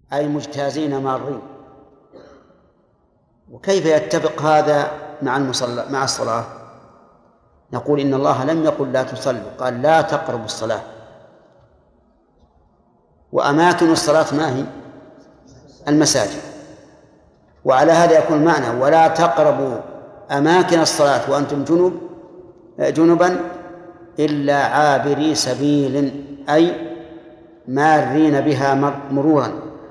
أي مجتازين مارين. وكيف يتفق هذا مع الصلاة؟ نقول إن الله لم يقل لا تصلوا، قال لا تقربوا الصلاة. وأماكن الصلاة ما هي؟ المساجد. وعلى هذا يكون المعنى ولا تقربوا أماكن الصلاة وأنتم جنبا إلا عابري سبيل، أي مارين بها مرورا.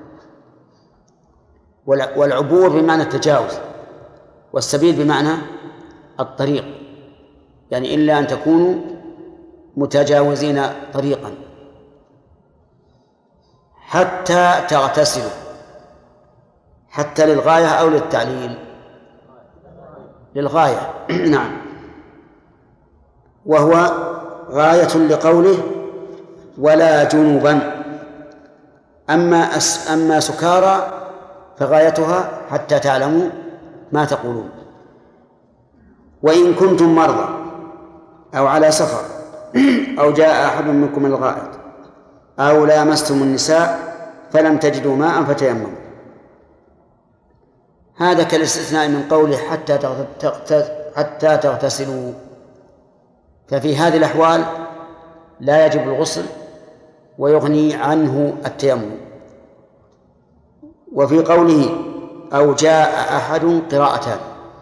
والعبور بمعنى التجاوز، والسبيل بمعنى الطريق، يعني إلا أن تكونوا متجاوزين طريقا. حتى تغتسلوا، حتى للغاية أو للتعليل؟ للغاية. نعم. وهو غاية لقوله ولا جنبا. أما سكارى فغايتها حتى تعلموا ما تقولون. وإن كنتم مرضى أو على سفر أو جاء أحد منكم من الغائط أو لامستم النساء فلم تجدوا ماء فتيمموا. هذا كالاستثناء من قوله حتى تغتسلوا. ففي هذه الأحوال لا يجب الغسل ويغني عنه التيمم. وفي قوله أو جاء أحد قراءتان: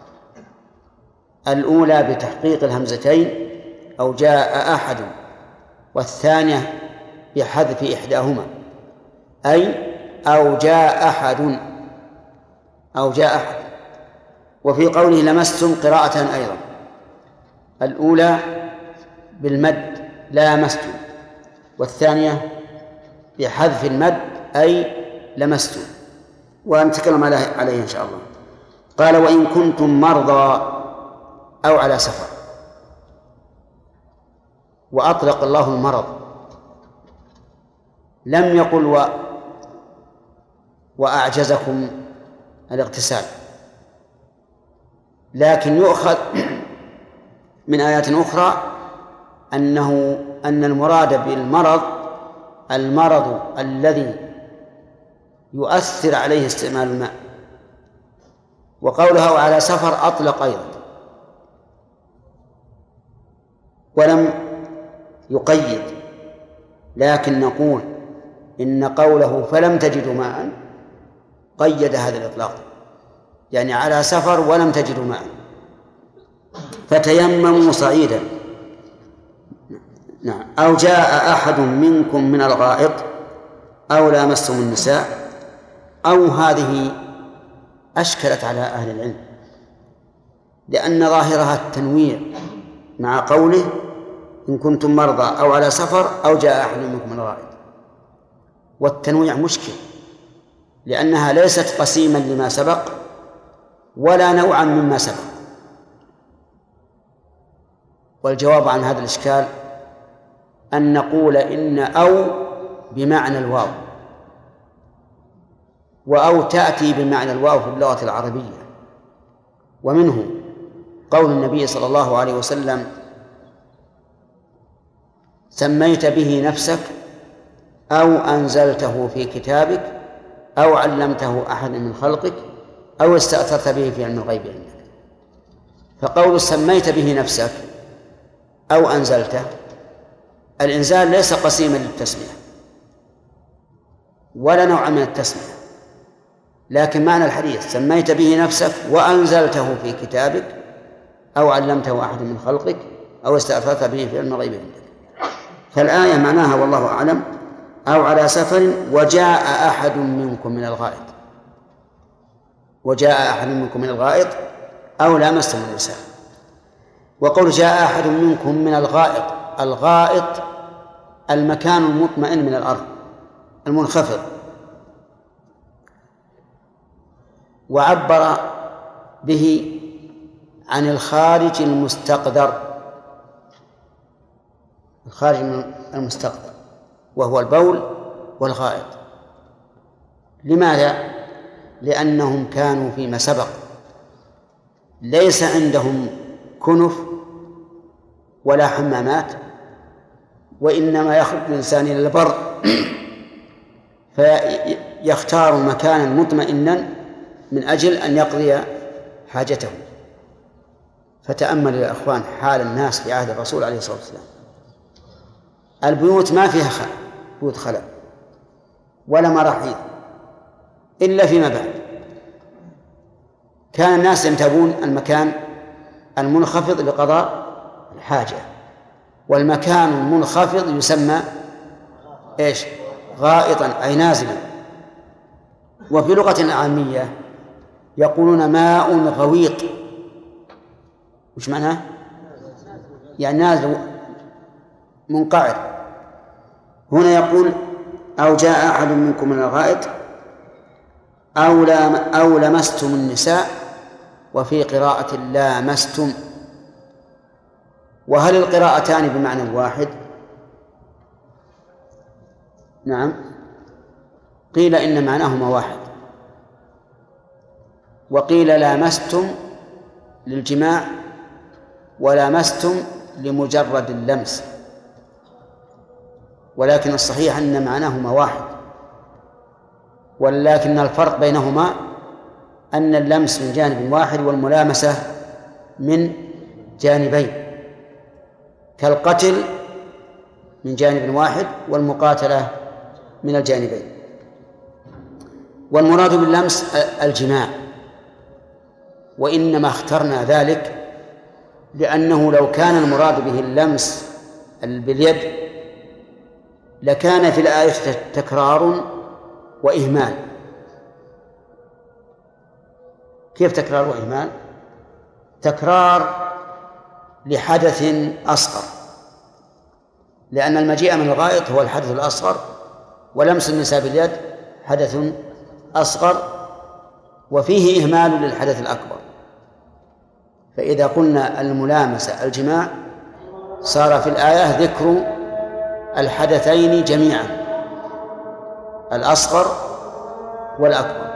الأولى بتحقيق الهمزتين أو جاء أحد، والثانية بحذف إحداهما، أي أو جاء أحد أو جاء أحد. وفي قوله لمستم قراءتان أيضا: الأولى بالمد لامستم، والثانية بحذف المد أي لمستم، ونتكلم عليه إن شاء الله. قال وإن كنتم مرضى أو على سفر. وأطلق الله المرض، لم يقل وأعجزكم الاغتسال، لكن يؤخذ من آيات أخرى أن المراد بالمرض المرض الذي يؤثر عليه استعمال الماء. وقولها على سفر أطلق أيضا ولم يقيد، لكن نقول إن قوله فلم تجدوا ماء قيد هذا الإطلاق، يعني على سفر ولم تجدوا ماء فتيمموا صعيدا. نعم. أو جاء أحد منكم من الغائط أو لامستم النساء. أو هذه أشكلت على أهل العلم، لأن ظاهرها التنويع مع قوله إن كنتم مرضى أو على سفر أو جاء أحد منكم من الغائط. والتنويع مشكل، لأنها ليست قسيما لما سبق ولا نوعا مما سبق. والجواب عن هذا الإشكال أن نقول إن أو بمعنى الواو، وأو تأتي بمعنى الواو في اللغة العربية. ومنه قول النبي صلى الله عليه وسلم سميت به نفسك أو أنزلته في كتابك أو علمته أحد من خلقك أو استأثرت به في علم الغيب عندك. فقول سميت به نفسك أو أنزلته، الإنزال ليس قسيما للتسمية ولا نوع من التسمية، لكن معنى الحديث سميت به نفسك وأنزلته في كتابك أو علمته أحد من خلقك أو استأثرت به في علم الغيب عندك. فالآية معناها والله أعلم أو على سفر وجاء أحد منكم من الغائط، وجاء أحد منكم من الغائط أو لامستم النساء. وقول جاء أحد منكم من الغائط، الغائط المكان المطمئن من الأرض المنخفض. وعبر به عن الخارج المستقدر، الخارج المستقدر وهو البول والغائط. لماذا؟ لأنهم كانوا فيما سبق ليس عندهم كنف ولا حمامات، وإنما يخرج الإنسان إلى البر فيختار مكانا مطمئنا من أجل أن يقضي حاجته. فتأمل يا أخوان حال الناس في عهد الرسول عليه الصلاة والسلام، البيوت ما فيها بيوت خلا ولا مراحيض إلا فيما بعد. كان الناس ينتابون المكان المنخفض لقضاء الحاجة، والمكان المنخفض يسمى إيش؟ غائطا أي نازلا. وفي لغة عامية يقولون ماء غويط. وش معناه؟ يعني نازل منقعد. هنا يقول أو جاء أحد منكم من الغائط أو لمستم النساء، وفي قراءة لامستم. وهل القراءتان بمعنى واحد؟ نعم، قيل إن معناهما واحد، وقيل لامستم للجماع ولامستم لمجرد اللمس، ولكن الصحيح أن معناهما واحد، ولكن الفرق بينهما أن اللمس من جانب واحد والملامسة من جانبين، كالقتل من جانب واحد والمقاتلة من الجانبين. والمراد باللمس الجماع، وإنما اخترنا ذلك لأنه لو كان المراد به اللمس باليد لكان في الآية تكرار وإهمال. كيف تكرار وإهمال؟ تكرار لحدث أصغر، لأن المجيء من الغائط هو الحدث الأصغر، ولمس النساء باليد حدث أصغر وفيه إهمال للحدث الأكبر. فإذا قلنا الملامسة الجماع صار في الآية ذكر الحدثين جميعا، الأصغر والأكبر.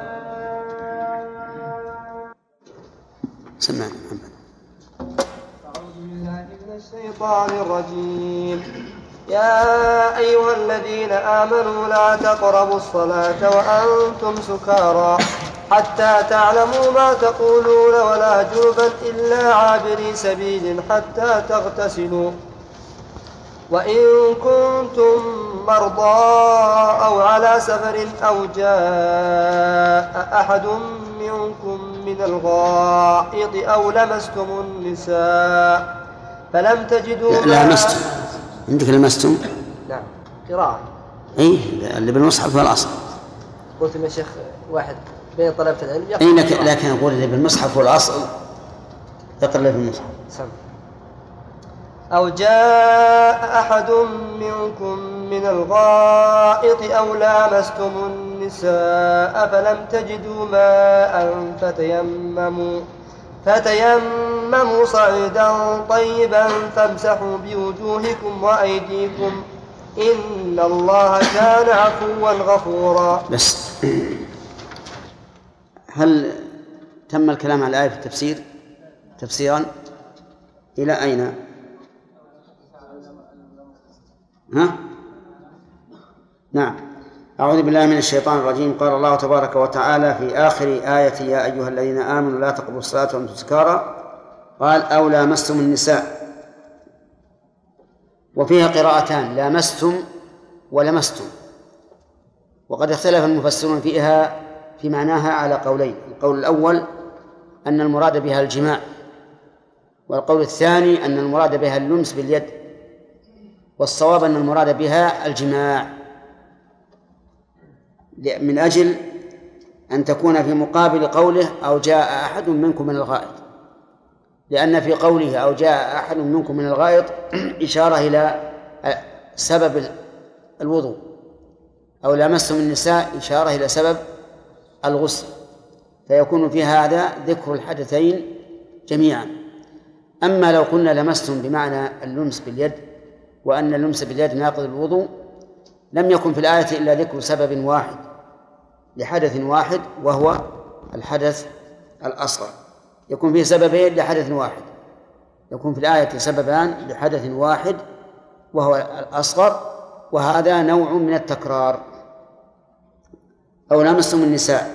سمعنا محمد. أعوذ بالله من الشيطان الرجيم. يا أيها الذين آمنوا لا تقربوا الصلاة وأنتم سكارى حتى تعلموا ما تقولون ولا جنبا إلا عابري سبيل حتى تغتسلوا، وإن كنتم مرضى أو على سفر أو جاء أحد منكم من الغائط أو لمستم النساء فلم تجدوا لمستم. عندك لمستم؟ نعم قراءة. إيه اللي بالمصحف هو الأصل. قلت يا شيخ واحد بين طلبة العلم إيه لكن أقول اللي بالمصحف هو الأصل، يقرأ اللي بالمصحف. سمع. أو جاء أحد منكم من الغائط أو لامستم النساء فلم تجدوا ماء فتيمموا صعيدا طيبا فامسحوا بوجوهكم وأيديكم إن الله كان عفوا غفورا. بس هل تم الكلام على الآية في التفسير تفسيرا إلى أين؟ نعم. أعوذ بالله من الشيطان الرجيم. قال الله تبارك وتعالى في آخر آية يا أيها الذين آمنوا لا تقربوا الصلاة وأنتم سكارى قال أو لامستم النساء، وفيها قراءتان لامستم ولمستم، وقد اختلف المفسرون فيها في معناها على قولين. القول الأول أن المراد بها الجماع، والقول الثاني أن المراد بها اللمس باليد، والصواب أن المراد بها الجماع من أجل أن تكون في مقابل قوله أو جاء أحد منكم من الغائط، لأن في قوله أو جاء أحد منكم من الغائط إشارة إلى سبب الوضوء، أو لمستم النساء إشارة إلى سبب الغسل، فيكون في هذا ذكر الحدثين جميعا. أما لو قلنا لمستم بمعنى اللمس باليد وأن اللمس باليد ناقض الوضوء لم يكن في الآية إلا ذكر سبب واحد لحدث واحد وهو الحدث الأصغر. يكون فيه سببين لحدث واحد، يكون في الآية سببان لحدث واحد وهو الأصغر، وهذا نوع من التكرار. أو لامستم النساء.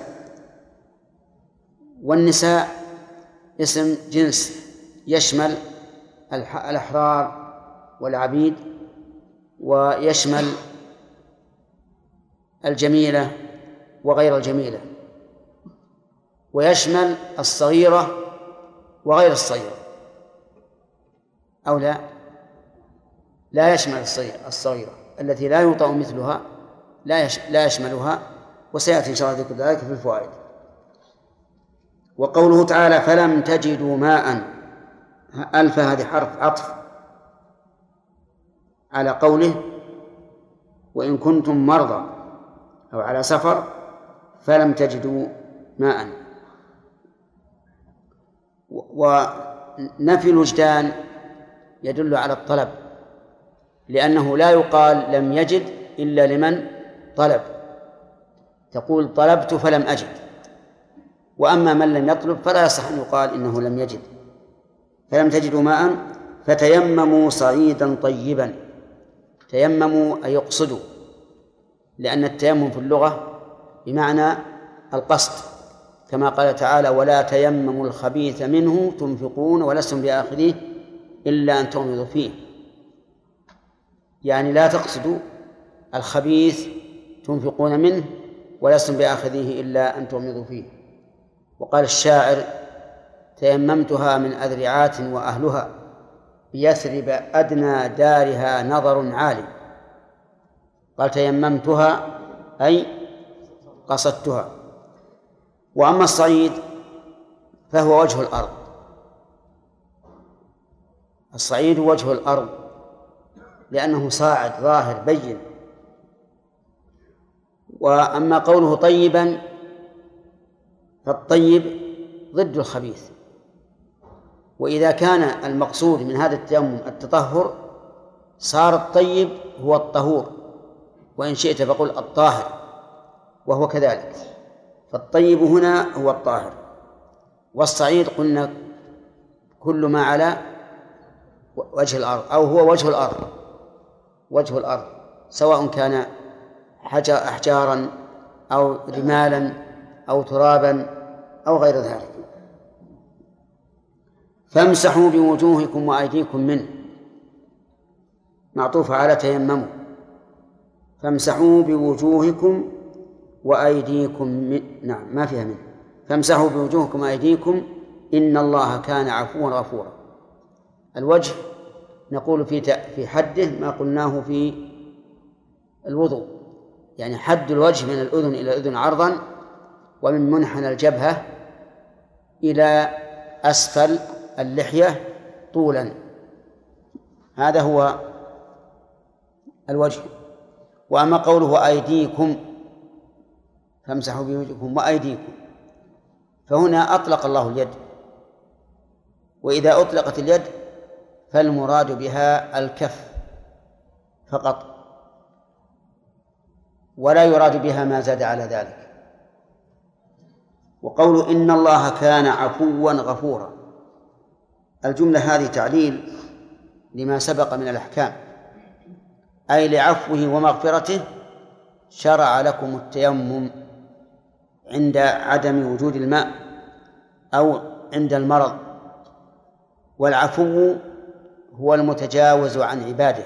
والنساء اسم جنس يشمل الأحرار والعبيد، ويشمل الجميلة وغير الجميلة، ويشمل الصغيرة وغير الصغيرة، أو لا يشمل الصغيرة التي لا يوطأ مثلها، لا يشملها، وسيأتي إن شاء الله ذكر ذلك في الفوائد. وقوله تعالى فلم تجدوا ماء، ألف هذه حرف عطف على قوله وإن كنتم مرضى أو على سفر فلم تجدوا ماء. ونفي الوجدان يدل على الطلب، لأنه لا يقال لم يجد إلا لمن طلب، تقول طلبت فلم أجد. وأما من لم يطلب فلا يصح أن يقال إنه لم يجد. فلم تجدوا ماء فتيمموا صعيدا طيبا. تيمموا أي يقصدوا، لأن التيمم في اللغة بمعنى القصد، كما قال تعالى ولا تيمموا الخبيث منه تنفقون ولستم بآخذيه إلا أن تغمضوا فيه، يعني لا تقصدوا الخبيث تنفقون منه ولستم بآخذيه إلا أن تغمضوا فيه. وقال الشاعر تيممتها من أذرعات وأهلها بيثرب أدنى دارها نظر عالي. قال تيممتها أي قصدتها. وأما الصعيد فهو وجه الأرض، الصعيد وجه الأرض لأنه صاعد ظاهر بين. وأما قوله طيبا فالطيب ضد الخبيث، وإذا كان المقصود من هذا التيمم التطهر صار الطيب هو الطهور، وإن شئت فقل الطاهر، وهو كذلك. فالطيب هنا هو الطاهر، والصعيد قلنا كل ما على وجه الأرض أو هو وجه الأرض، وجه الأرض سواء كان أحجارا أو رمالا أو ترابا أو غير ذلك. فامسحوا بوجوهكم وأيديكم منه، معطوفة على تيمموا. فامسحوا بوجوهكم وأيديكم نعم ما فيها منه. فامسحوا بوجوهكم وأيديكم إن الله كان عفوا غفورا. الوجه نقول في حده ما قلناه في الوضوء، يعني حد الوجه من الأذن إلى الأذن عرضا، ومن منحنى الجبهة إلى أسفل اللحية طولا، هذا هو الوجه. وأما قوله أيديكم فامسحوا بوجوهكم وأيديكم، فهنا أطلق الله اليد، وإذا أطلقت اليد فالمراد بها الكف فقط، ولا يراد بها ما زاد على ذلك. وقوله إن الله كان عفوا غفورا، الجملة هذه تعليل لما سبق من الأحكام، أي لعفوه ومغفرته شرع لكم التيمم عند عدم وجود الماء أو عند المرض. والعفو هو المتجاوز عن عباده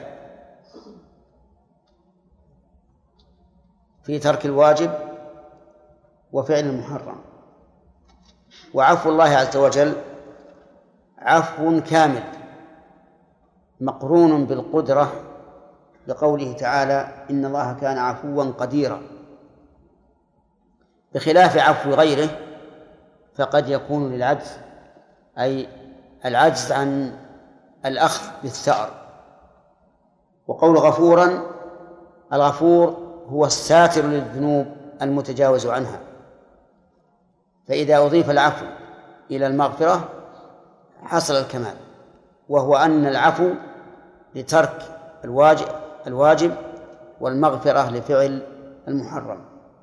في ترك الواجب وفعل المحرم. وعفو الله عز وجل عفو كامل مقرون بالقدرة، لقوله تعالى إن الله كان عفوا قديرا، بخلاف عفو غيره فقد يكون للعجز، أي العجز عن الأخذ بالثأر. وقول غفورا، الغفور هو الساتر للذنوب المتجاوز عنها، فإذا أضيف العفو إلى المغفرة حصل الكمال، وهو أن العفو لترك الواجب والمغفرة لفعل المحرم.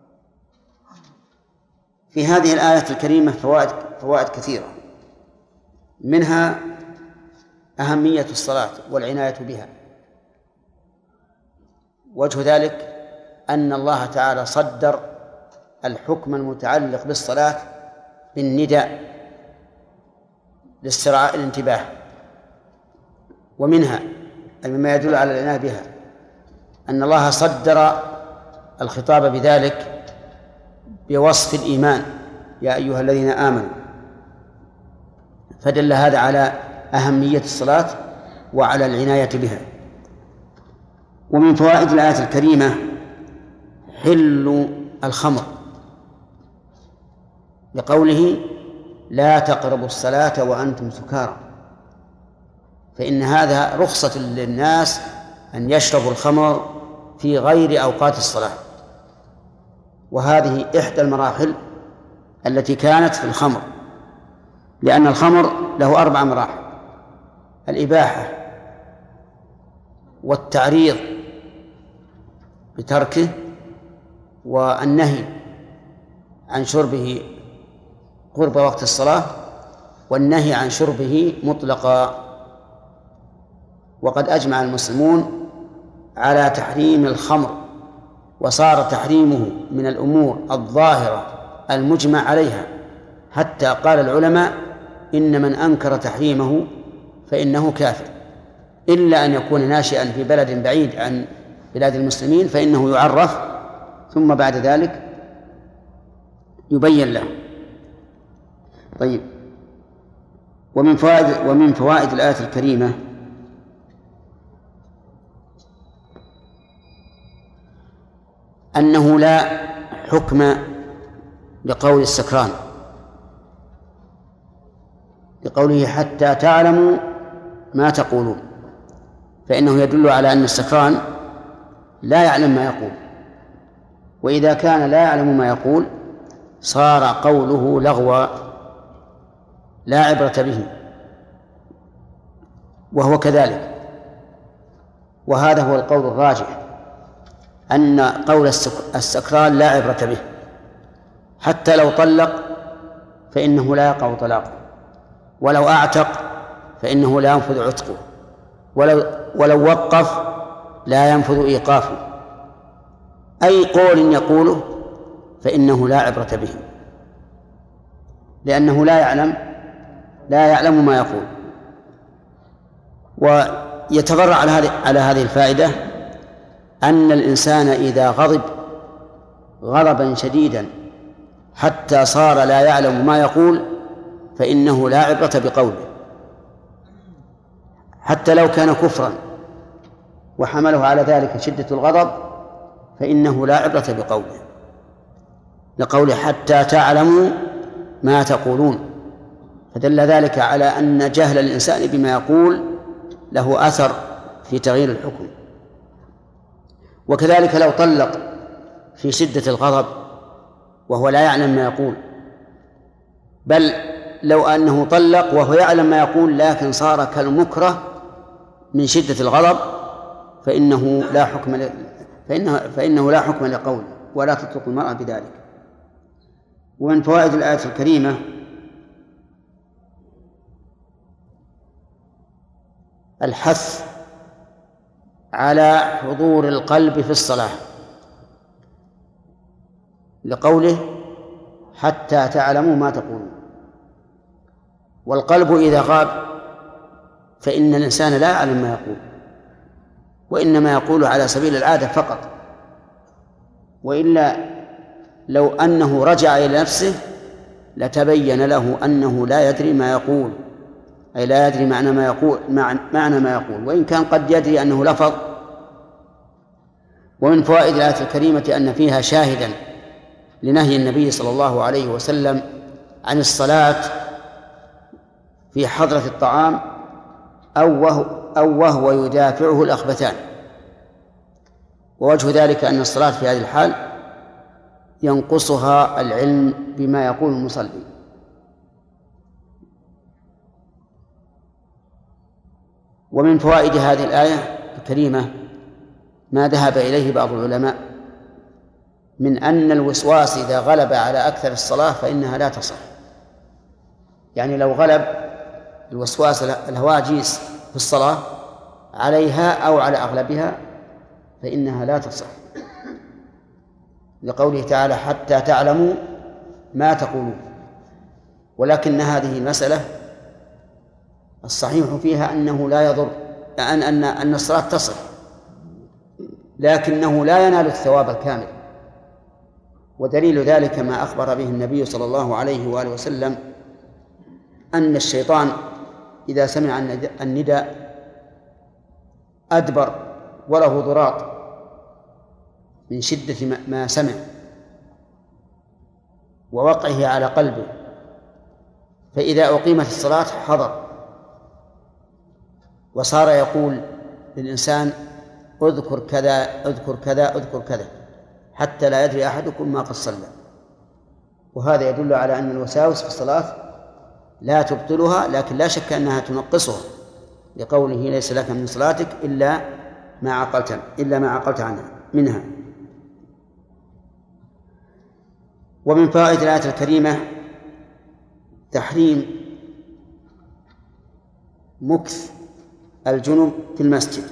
في هذه الآية الكريمة فوائد كثيرة، منها أهمية الصلاة والعناية بها. وجه ذلك أن الله تعالى صدر الحكم المتعلق بالصلاة بالنداء لاسترعاء الانتباه، ومنها مما يدل على العناية بها أن الله صدر الخطاب بذلك بوصف الإيمان: يا أيها الذين آمنوا، فدل هذا على أهمية الصلاة وعلى العناية بها. ومن فوائد الآية الكريمة حل الخمر، لقوله: لا تقربوا الصلاة وأنتم سكارى، فإن هذا رخصة للناس أن يشربوا الخمر في غير أوقات الصلاة، وهذه إحدى المراحل التي كانت في الخمر، لأن الخمر له 4 مراحل: الإباحة والتعريض بتركه والنهي عن شربه قرب وقت الصلاة والنهي عن شربه مطلقا. وقد أجمع المسلمون على تحريم الخمر، وصار تحريمه من الأمور الظاهرة المجمع عليها، حتى قال العلماء: إن من أنكر تحريمه فإنه كافر، إلا أن يكون ناشئا في بلد بعيد عن بلاد المسلمين، فإنه يعرف ثم بعد ذلك يبين له. طيب، ومن فوائد الآية الكريمة أنه لا حكم لقول السكران، لقوله: حتى تعلموا ما تقولون، فإنه يدل على أن السكران لا يعلم ما يقول، وإذا كان لا يعلم ما يقول صار قوله لغوا لا عبرة به، وهو كذلك. وهذا هو القول الراجح، أن قول السكران لا عبرة به، حتى لو طلق فإنه لا يقع طلاقه، ولو أعتق فإنه لا ينفذ عتقه، ولو وقف لا ينفذ إيقافه. أي قول يقوله فإنه لا عبرة به، لأنه لا يعلم ما يقول. ويتفرع على هذه الفائدة أن الإنسان إذا غضب غضبا شديدا حتى صار لا يعلم ما يقول فإنه لا عبرة بقوله، حتى لو كان كفرا وحمله على ذلك شدة الغضب فإنه لا عبرة بقوله، لقوله: حتى تعلموا ما تقولون. فدل ذلك على أن جهل الإنسان بما يقول له أثر في تغيير الحكم. وكذلك لو طلق في شدة الغضب وهو لا يعلم ما يقول، بل لو أنه طلق وهو يعلم ما يقول لكن صار كالمكره من شدة الغضب فإنه لا حكم لقوله، ولا تطلق المرأة بذلك. ومن فوائد الآية الكريمة الحث على حضور القلب في الصلاة، لقوله: حتى تعلموا ما تقولون. والقلب إذا غاب فإن الإنسان لا يعلم ما يقول، وإنما يقول على سبيل العادة فقط، وإلا لو أنه رجع إلى نفسه لتبين له أنه لا يدري ما يقول، أي لا يدري معنى ما يقول، وإن كان قد يدري أنه لفظ. ومن فوائد الآية الكريمة أن فيها شاهدا لنهي النبي صلى الله عليه وسلم عن الصلاة في حضرة الطعام أو وهو يدافعه الأخبثان. ووجه ذلك أن الصلاة في هذه الحال ينقصها العلم بما يقول المصلي. ومن فوائد هذه الآية الكريمة ما ذهب إليه بعض العلماء من أن الوسواس إذا غلب على أكثر الصلاة فإنها لا تصح. يعني لو غلب الوسواس الهواجيس في الصلاة عليها أو على أغلبها فإنها لا تصح، لقوله تعالى حتى تعلموا ما تقولون. ولكن هذه المسألة الصحيح فيها أنه لا يضر، أن الصلاة تصح، لكنه لا ينال الثواب الكامل. ودليل ذلك ما أخبر به النبي صلى الله عليه وآله وسلم أن الشيطان إذا سمع النداء أدبر وله ضراط من شدة ما سمع ووقعه على قلبه، فإذا أقيمت الصلاة حضر وصار يقول للإنسان اذكر كذا اذكر كذا اذكر كذا حتى لا يدري أحدكم ما قد صلى. وهذا يدل على أن الوساوس في الصلاة لا تبطلها، لكن لا شك أنها تنقصها، لقوله ليس لك من صلاتك إلا ما عقلت عنها منها. ومن فوائد الآية الكريمة تحريم مكث الجنب في المسجد،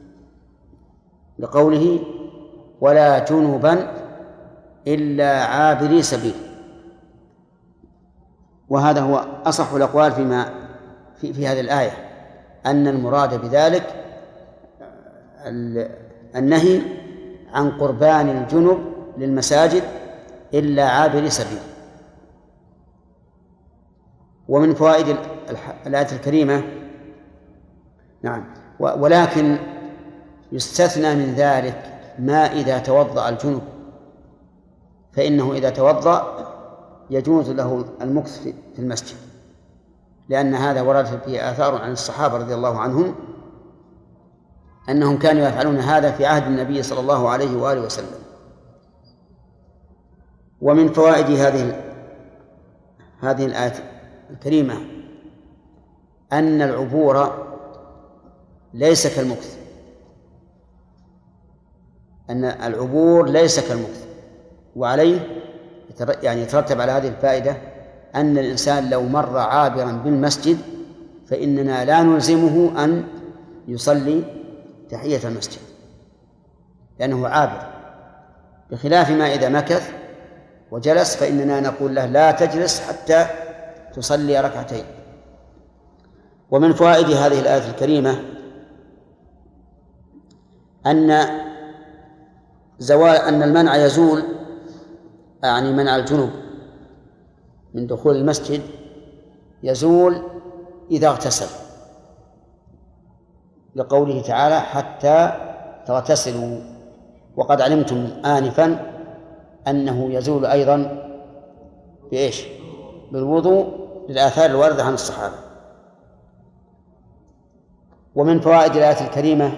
لقوله ولا جنبا إلا عابري سبيل. وهذا هو أصح الأقوال في هذه الآية، أن المراد بذلك النهي عن قربان الجنب للمساجد إلا عابري سبيل. ومن فوائد الآية الكريمة نعم، ولكن يستثنى من ذلك ما إذا توضأ الجنب، فإنه إذا توضأ يجوز له المكث في المسجد، لأن هذا ورد فيه آثار عن الصحابة رضي الله عنهم أنهم كانوا يفعلون هذا في عهد النبي صلى الله عليه وآله وسلم. ومن فوائد هذه الآية الكريمة أن العبور ليس كالمكث، أن العبور ليس كالمكث. وعليه يعني يترتب على هذه الفائدة أن الإنسان لو مر عابرا بالمسجد فإننا لا نلزمه أن يصلي تحية المسجد لأنه عابر، بخلاف ما إذا مكث وجلس فإننا نقول له لا تجلس حتى تصلي ركعتين. ومن فوائد هذه الآية الكريمة أن المنع يزول، يعني منع الجنوب من دخول المسجد يزول إذا اغتسل، لقوله تعالى حتى تغتسلوا. وقد علمتم آنفا أنه يزول أيضا بإيش؟ بالوضوء، للآثار الواردة عن الصحابة. ومن فوائد الآية الكريمة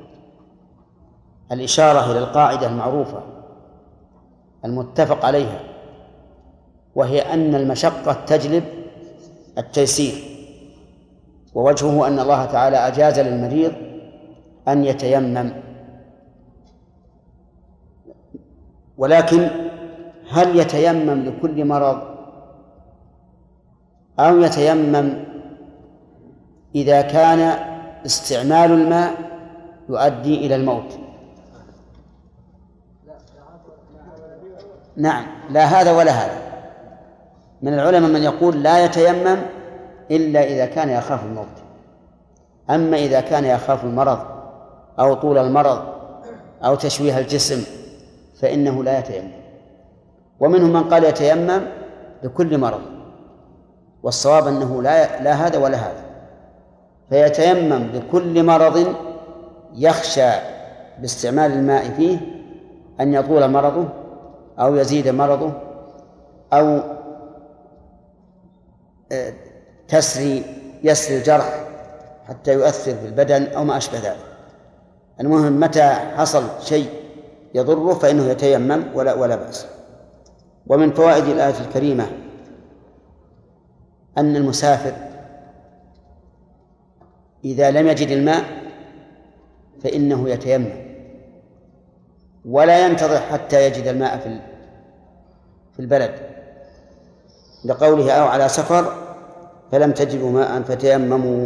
الإشارة إلى القاعدة المعروفة المتفق عليها، وهي أن المشقة تجلب التيسير. ووجهه أن الله تعالى أجاز للمريض أن يتيمم، ولكن هل يتيمم لكل مرض أو يتيمم إذا كان استعمال الماء يؤدي إلى الموت؟ نعم، لا هذا ولا هذا. من العلماء من يقول لا يتيمم إلا إذا كان يخاف الموت، أما إذا كان يخاف المرض أو طول المرض أو تشويه الجسم فإنه لا يتيمم. ومنهم من قال يتيمم لكل مرض، والصواب أنه لا هذا ولا هذا، فيتيمم لكل مرض يخشى باستعمال الماء فيه أن يطول مرضه أو يزيد مرضه أو يسري الجرح حتى يؤثر في البدن أو ما أشبه ذلك. المهم متى حصل شيء يضره فإنه يتيمم ولا بأس. ومن فوائد الآية الكريمة أن المسافر إذا لم يجد الماء فإنه يتيمم ولا ينتظر حتى يجد الماء في البلد، لقوله أو على سفر فلم تجدوا ماء فتيمموا.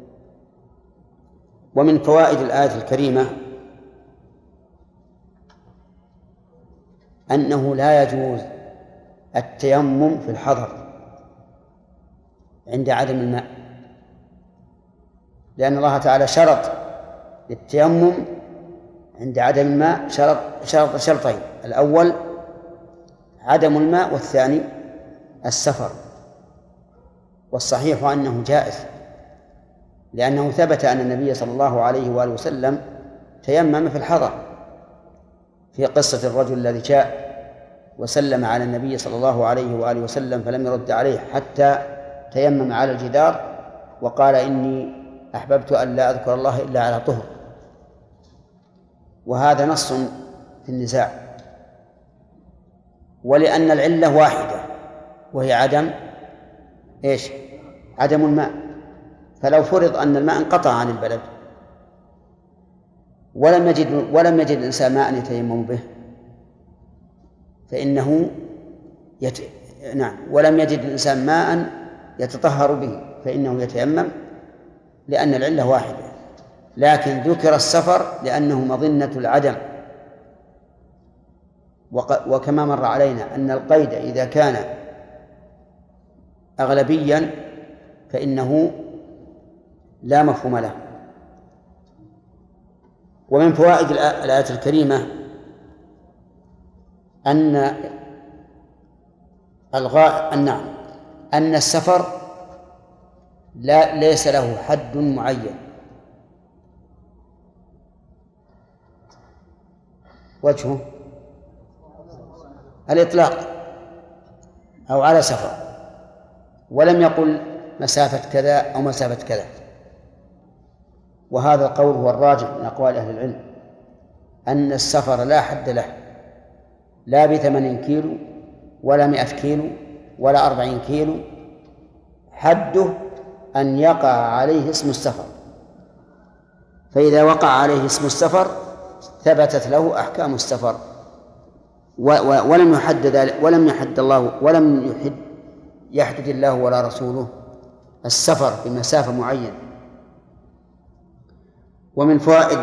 ومن فوائد الآية الكريمة أنه لا يجوز التيمم في الحضر عند عدم الماء، لأن الله تعالى شرط للتيمم عند عدم الماء شرطين: الأول عدم الماء، والثاني السفر. والصحيح أنه جائز، لأنه ثبت أن النبي صلى الله عليه وآله وسلم تيمم في الحضر، في قصة الرجل الذي جاء وسلم على النبي صلى الله عليه وآله وسلم فلم يرد عليه حتى تيمم على الجدار وقال: إني أحببت أن لا أذكر الله إلا على طهر. وهذا نص في النزاع، ولأن العلة واحدة وهي عدم الماء. فلو فرض أن الماء انقطع عن البلد ولم يجد الإنسان ماء يتيمم به فإنه ولم يجد الإنسان ماء يتطهر به فإنه يتيمم، لأن العلة واحدة. لكن ذكر السفر لأنه مظنة العدم، وكما مر علينا أن القيد إذا كان أغلبيا فإنه لا مفهوم له. ومن فوائد الآية الكريمة أن السفر ليس له حد معين. وجهه الإطلاق أو على سفر، ولم يقل مسافة كذا أو مسافة كذا. وهذا القول هو الراجح من أقوال أهل العلم، أن السفر لا حد له، لا ب8 كيلو ولا 100 كيلو ولا 40 كيلو، حده أن يقع عليه اسم السفر، فإذا وقع عليه اسم السفر ثبتت له أحكام السفر، ولم يحدد الله ولا رسوله السفر بمسافة معينة. ومن فوائد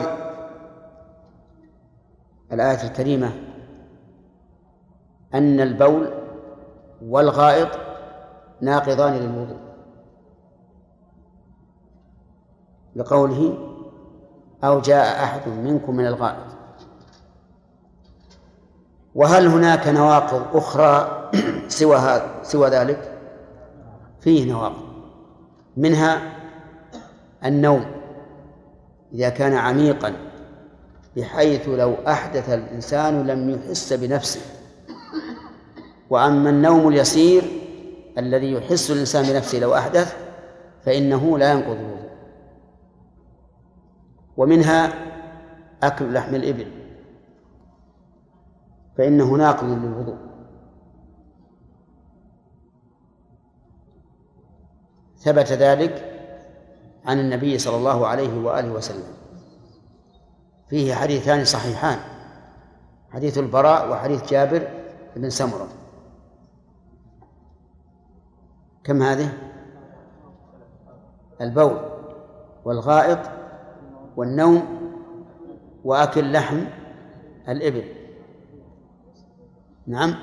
الآية الكريمة أن البول والغائط ناقضان للوضوء، لقوله: أو جاء أحد منكم من الغائط. وهل هناك نواقض أخرى سوى ذلك؟ فيه نواقض، منها النوم إذا كان عميقا بحيث لو أحدث الإنسان لم يحس بنفسه. وأما النوم اليسير الذي يحس الإنسان بنفسه لو أحدث فإنه لا ينقض الوضوء. ومنها أكل لحم الإبل، فإنه ناقض للوضوء. ثبت ذلك عن النبي صلى الله عليه وآله وسلم، فيه حديثان صحيحان: حديث البراء وحديث جابر بن سمرة. كم هذه؟ البول والغائط والنوم وأكل لحم الإبل. نعم،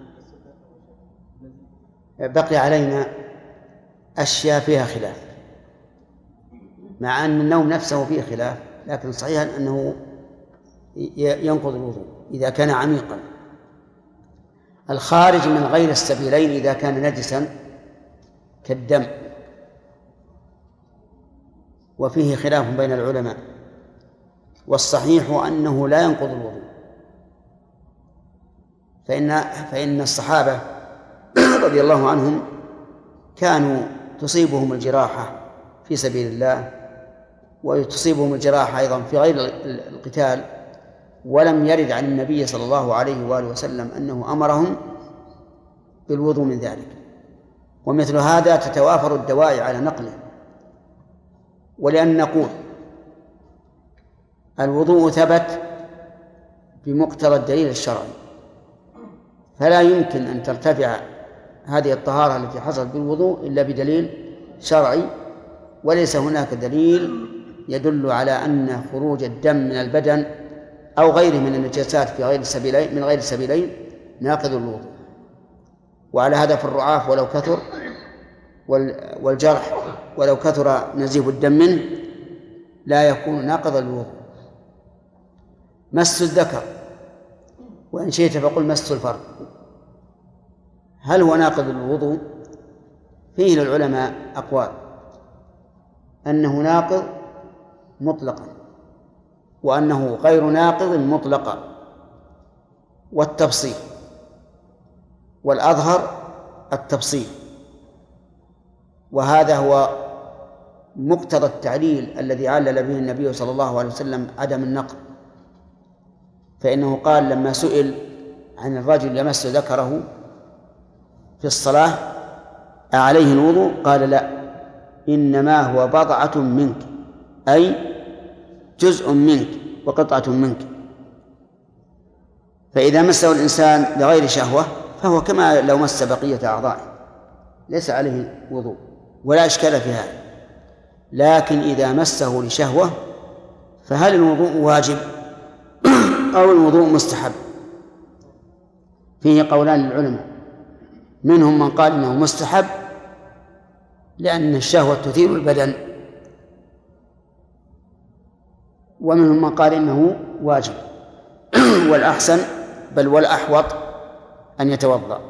بقي علينا أشياء فيها خلاف، مع أن النوم نفسه فيه خلاف، لكن صحيح أنه ينقض الوضوء إذا كان عميقا. الخارج من غير السبيلين إذا كان نجسا كالدم، وفيه خلاف بين العلماء، والصحيح أنه لا ينقض الوضوء، فإن الصحابة رضي الله عنهم كانوا تصيبهم الجراحة في سبيل الله، وتصيبهم الجراحة أيضا في غير القتال، ولم يرد عن النبي صلى الله عليه وآله وسلم أنه أمرهم بالوضوء من ذلك. ومثل هذا تتوافر الدواعي على نقله. ولأن نقول الوضوء ثبت بمقتضى الدليل الشرعي، فلا يمكن أن ترتفع هذه الطهارة التي حصلت بالوضوء إلا بدليل شرعي، وليس هناك دليل يدل على أن خروج الدم من البدن أو غيره من النجاسات في غير السبيلين ناقض الوضوء. وعلى هذا في الرعاف ولو كثر، والجرح ولو كثر نزيف الدم منه لا يكون ناقض الوضوء. مس الذكر، وإن شئت فقل مس الفرج، هل هو ناقض الوضوء؟ فيه للعلماء أقوال، أنه ناقض مطلقا، وأنه غير ناقض مطلقا، والتفصيل، والأظهر التفصيل، وهذا هو مقتضى التعليل الذي علل به النبي صلى الله عليه وسلم عدم النقض، فإنه قال لما سئل عن الرجل يمس ذكره في الصلاة أعليه الوضوء؟ قال لا، إنما هو بضعة منك، أي جزء منك وقطعة منك. فإذا مسه الإنسان لغير شهوة فهو كما لو مس بقية أعضائه، ليس عليه وضوء ولا إشكال في هذا. لكن إذا مسه لشهوة فهل الوضوء واجب أو الوضوء مستحب؟ فيه قولان للعلماء، منهم من قال إنه مستحب لأن الشهوة تثير البدن، ومنهم من قال إنه واجب. والأحسن بل والأحوط أن يتوضأ.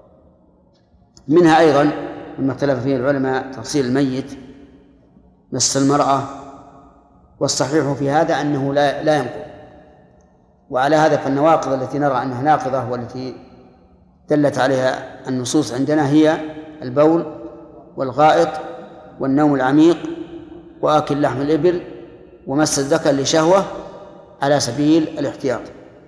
منها أيضا مما اختلف فيه العلماء تغسيل الميت، مس المرأة، والصحيح في هذا أنه لا ينقض. وعلى هذا فالنواقض التي نرى أنها ناقضة والتي دلت عليها النصوص عندنا هي البول والغائط والنوم العميق وآكل لحم الإبل ومس الذكر لشهوة على سبيل الاحتياط.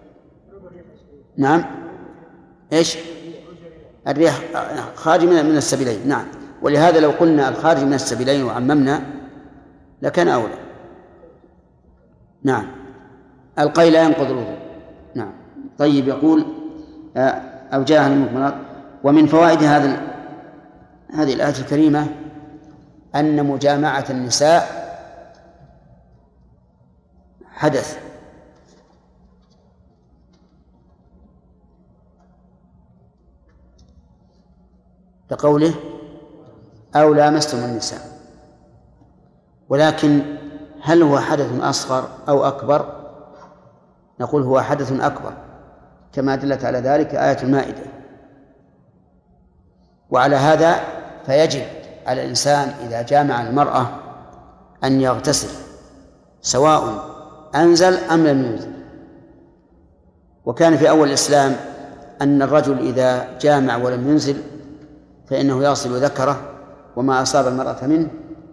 نعم، إيش؟ الريح خارج من السبيلين. نعم، ولهذا لو قلنا الخارج من السبيلين وعممنا لكان أولى. نعم، القي لا ينقض الوضوء. نعم. طيب، يقول أو جاء المضمرات. ومن فوائد هذه الآية الكريمة أن مجامعة النساء حدث، لقوله أو لامستم النساء. ولكن هل هو حدث أصغر أو أكبر؟ نقول هو حدث أكبر، كما دلت على ذلك آية المائدة. وعلى هذا فيجب على الإنسان إذا جامع المرأة أن يغتسل، سواء أنزل أم لم ينزل. وكان في أول الإسلام أن الرجل إذا جامع ولم ينزل فإنه يغسل ذكره وما أصاب المرأة منه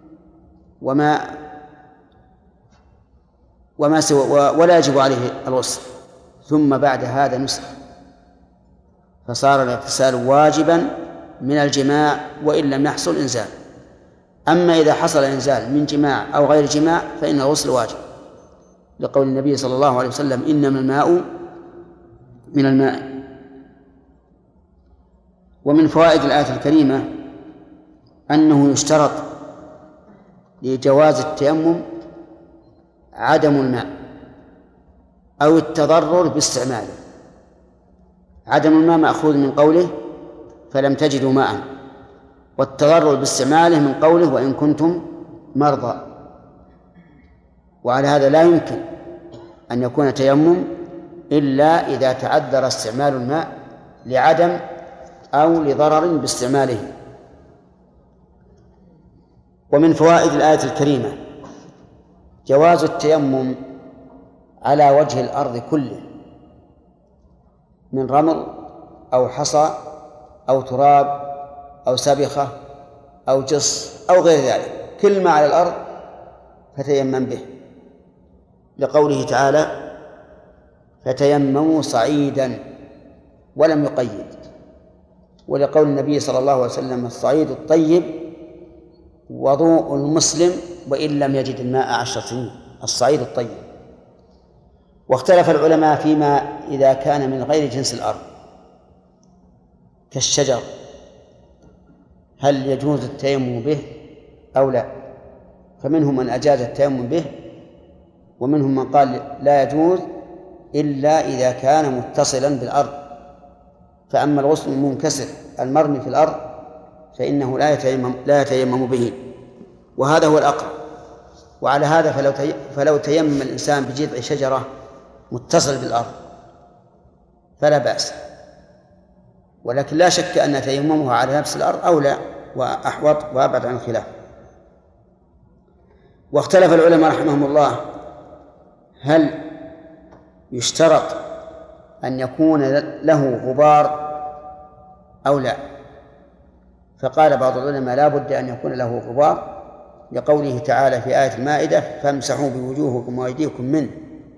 وما سوى، ولا يجب عليه الغسل. ثم بعد هذا نسخ، فصار الاغتسال واجبا من الجماع وإن لم يحصل إنزال. أما إذا حصل إنزال من جماع أو غير جماع فإن الغسل واجب، لقول النبي صلى الله عليه وسلم إنما الماء من الماء. ومن فوائد الآية الكريمة أنه يشترط لجواز التيمم عدم الماء أو التضرر باستعماله. عدم الماء مأخوذ من قوله فلم تجدوا ماء، والتضرر باستعماله من قوله وإن كنتم مرضى. وعلى هذا لا يمكن أن يكون تيمم إلا إذا تعذر استعمال الماء لعدم أو لضرر باستعماله. ومن فوائد الآية الكريمة جواز التيمم على وجه الأرض كله، من رمل أو حصى أو تراب أو سبخة أو جص أو غير ذلك، كل ما على الأرض فتيمم به، لقوله تعالى فتيمموا صعيدا ولم يقيد، ولقول النبي صلى الله عليه وسلم الصعيد الطيب وضوء المسلم وإن لم يجد الماء 10 سنين، الصعيد الطيب. واختلف العلماء فيما إذا كان من غير جنس الأرض كالشجر هل يجوز التيمم به أو لا، فمنهم من أجاز التيمم به، ومنهم من قال لا يجوز إلا إذا كان متصلا بالأرض فأما الغصن المنكسر المرمي في الأرض فإنه لا يتيمم به، وهذا هو الأقرب. وعلى هذا فلو تيمم الإنسان بجذع شجرة متصل بالأرض فلا بأس، ولكن لا شك أن تيممه على نفس الأرض أولى وأحوط وأبعد عن الخلاف. واختلف العلماء رحمهم الله هل يشترط أن يكون له غبار أو لا؟ فقال بعض العلماء لا بد أن يكون له غبار لقوله تعالى في آية المائدة فامسحوا بوجوهكم وأيديكم منه،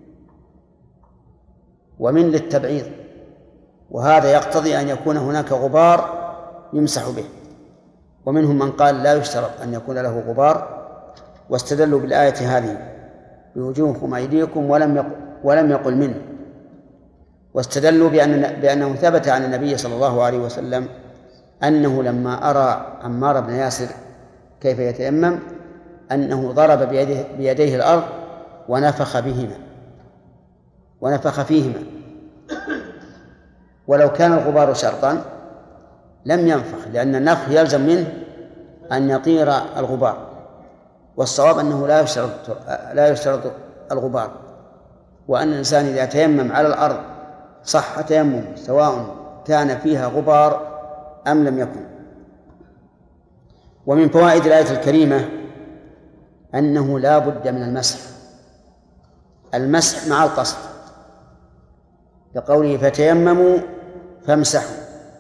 ومن للتبعيض، وهذا يقتضي أن يكون هناك غبار يمسح به. ومنهم من قال لا يشترط أن يكون له غبار، واستدلوا بالآية هذه بوجوهكم وأيديكم ولم يقل منه، واستدلوا بأنه ثبت عن النبي صلى الله عليه وسلم أنه لما أرى عمار بن ياسر كيف يتيمم أنه ضرب بيديه الأرض ونفخ فيهما، ولو كان الغبار شرطا لم ينفخ، لأن النفخ يلزم منه أن يطير الغبار، والصواب أنه لا يشترط الغبار، وأن الإنسان إذا تيمم على الأرض صح تيمم سواء كان فيها غبار أم لم يكن. ومن فوائد الآية الكريمة أنه لا بد من المسح مع القصد، لقوله فتيمموا فامسحوا.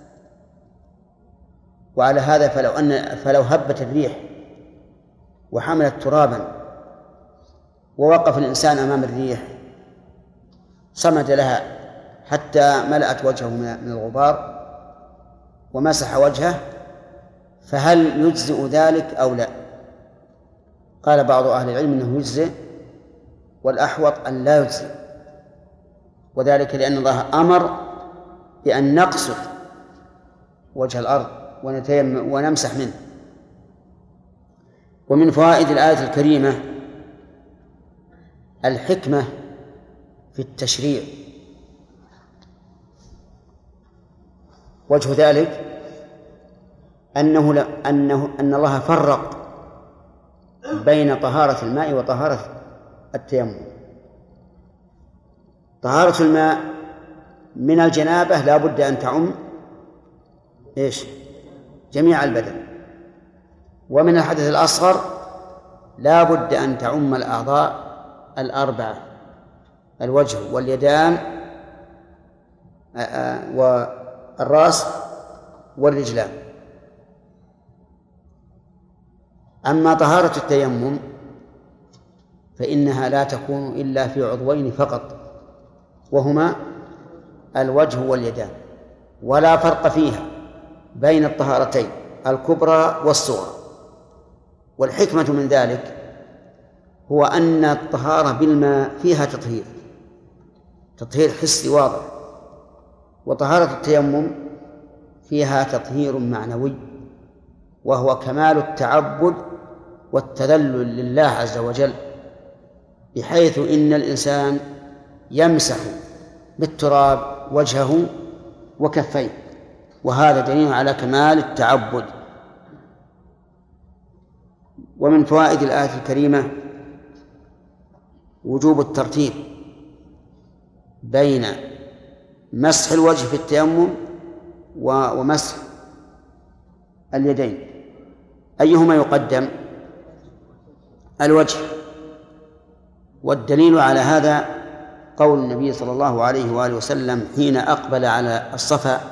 وعلى هذا فلو هبت الريح وحملت ترابا ووقف الإنسان أمام الريح صمد لها حتى ملأت وجهه من الغبار ومسح وجهه، فهل يجزئ ذلك أو لا؟ قال بعض أهل العلم أنه يجزئ، والأحوط أن لا يجزئ، وذلك لأن الله أمر بأن نقصد وجه الأرض ونتيمم ونمسح منه. ومن فوائد الآية الكريمة الحكمة في التشريع، وجه ذلك أن الله فرق بين طهارة الماء وطهارة التيمم. طهارة الماء من الجنابة لا بد أن تعم جميع البدن، ومن الحدث الأصغر لا بد أن تعم الأعضاء الأربعة: الوجه واليدان والرأس والرجلان. أما طهارة التيمم فإنها لا تكون إلا في عضوين فقط، وهما الوجه واليدان، ولا فرق فيها بين الطهارتين الكبرى والصغرى. والحكمة من ذلك هو أن الطهارة بالماء فيها تطهير حسي واضح، وطهارة التيمم فيها تطهير معنوي، وهو كمال التعبد والتذلل لله عز وجل، بحيث إن الإنسان يمسح بالتراب وجهه وكفيه، وهذا دليل على كمال التعبد. ومن فوائد الآية الكريمة وجوب الترتيب بين مسح الوجه في التيمم ومسح اليدين، أيهما يقدم؟ الوجه. والدليل على هذا قول النبي صلى الله عليه وآله وسلم حين أقبل على الصفا: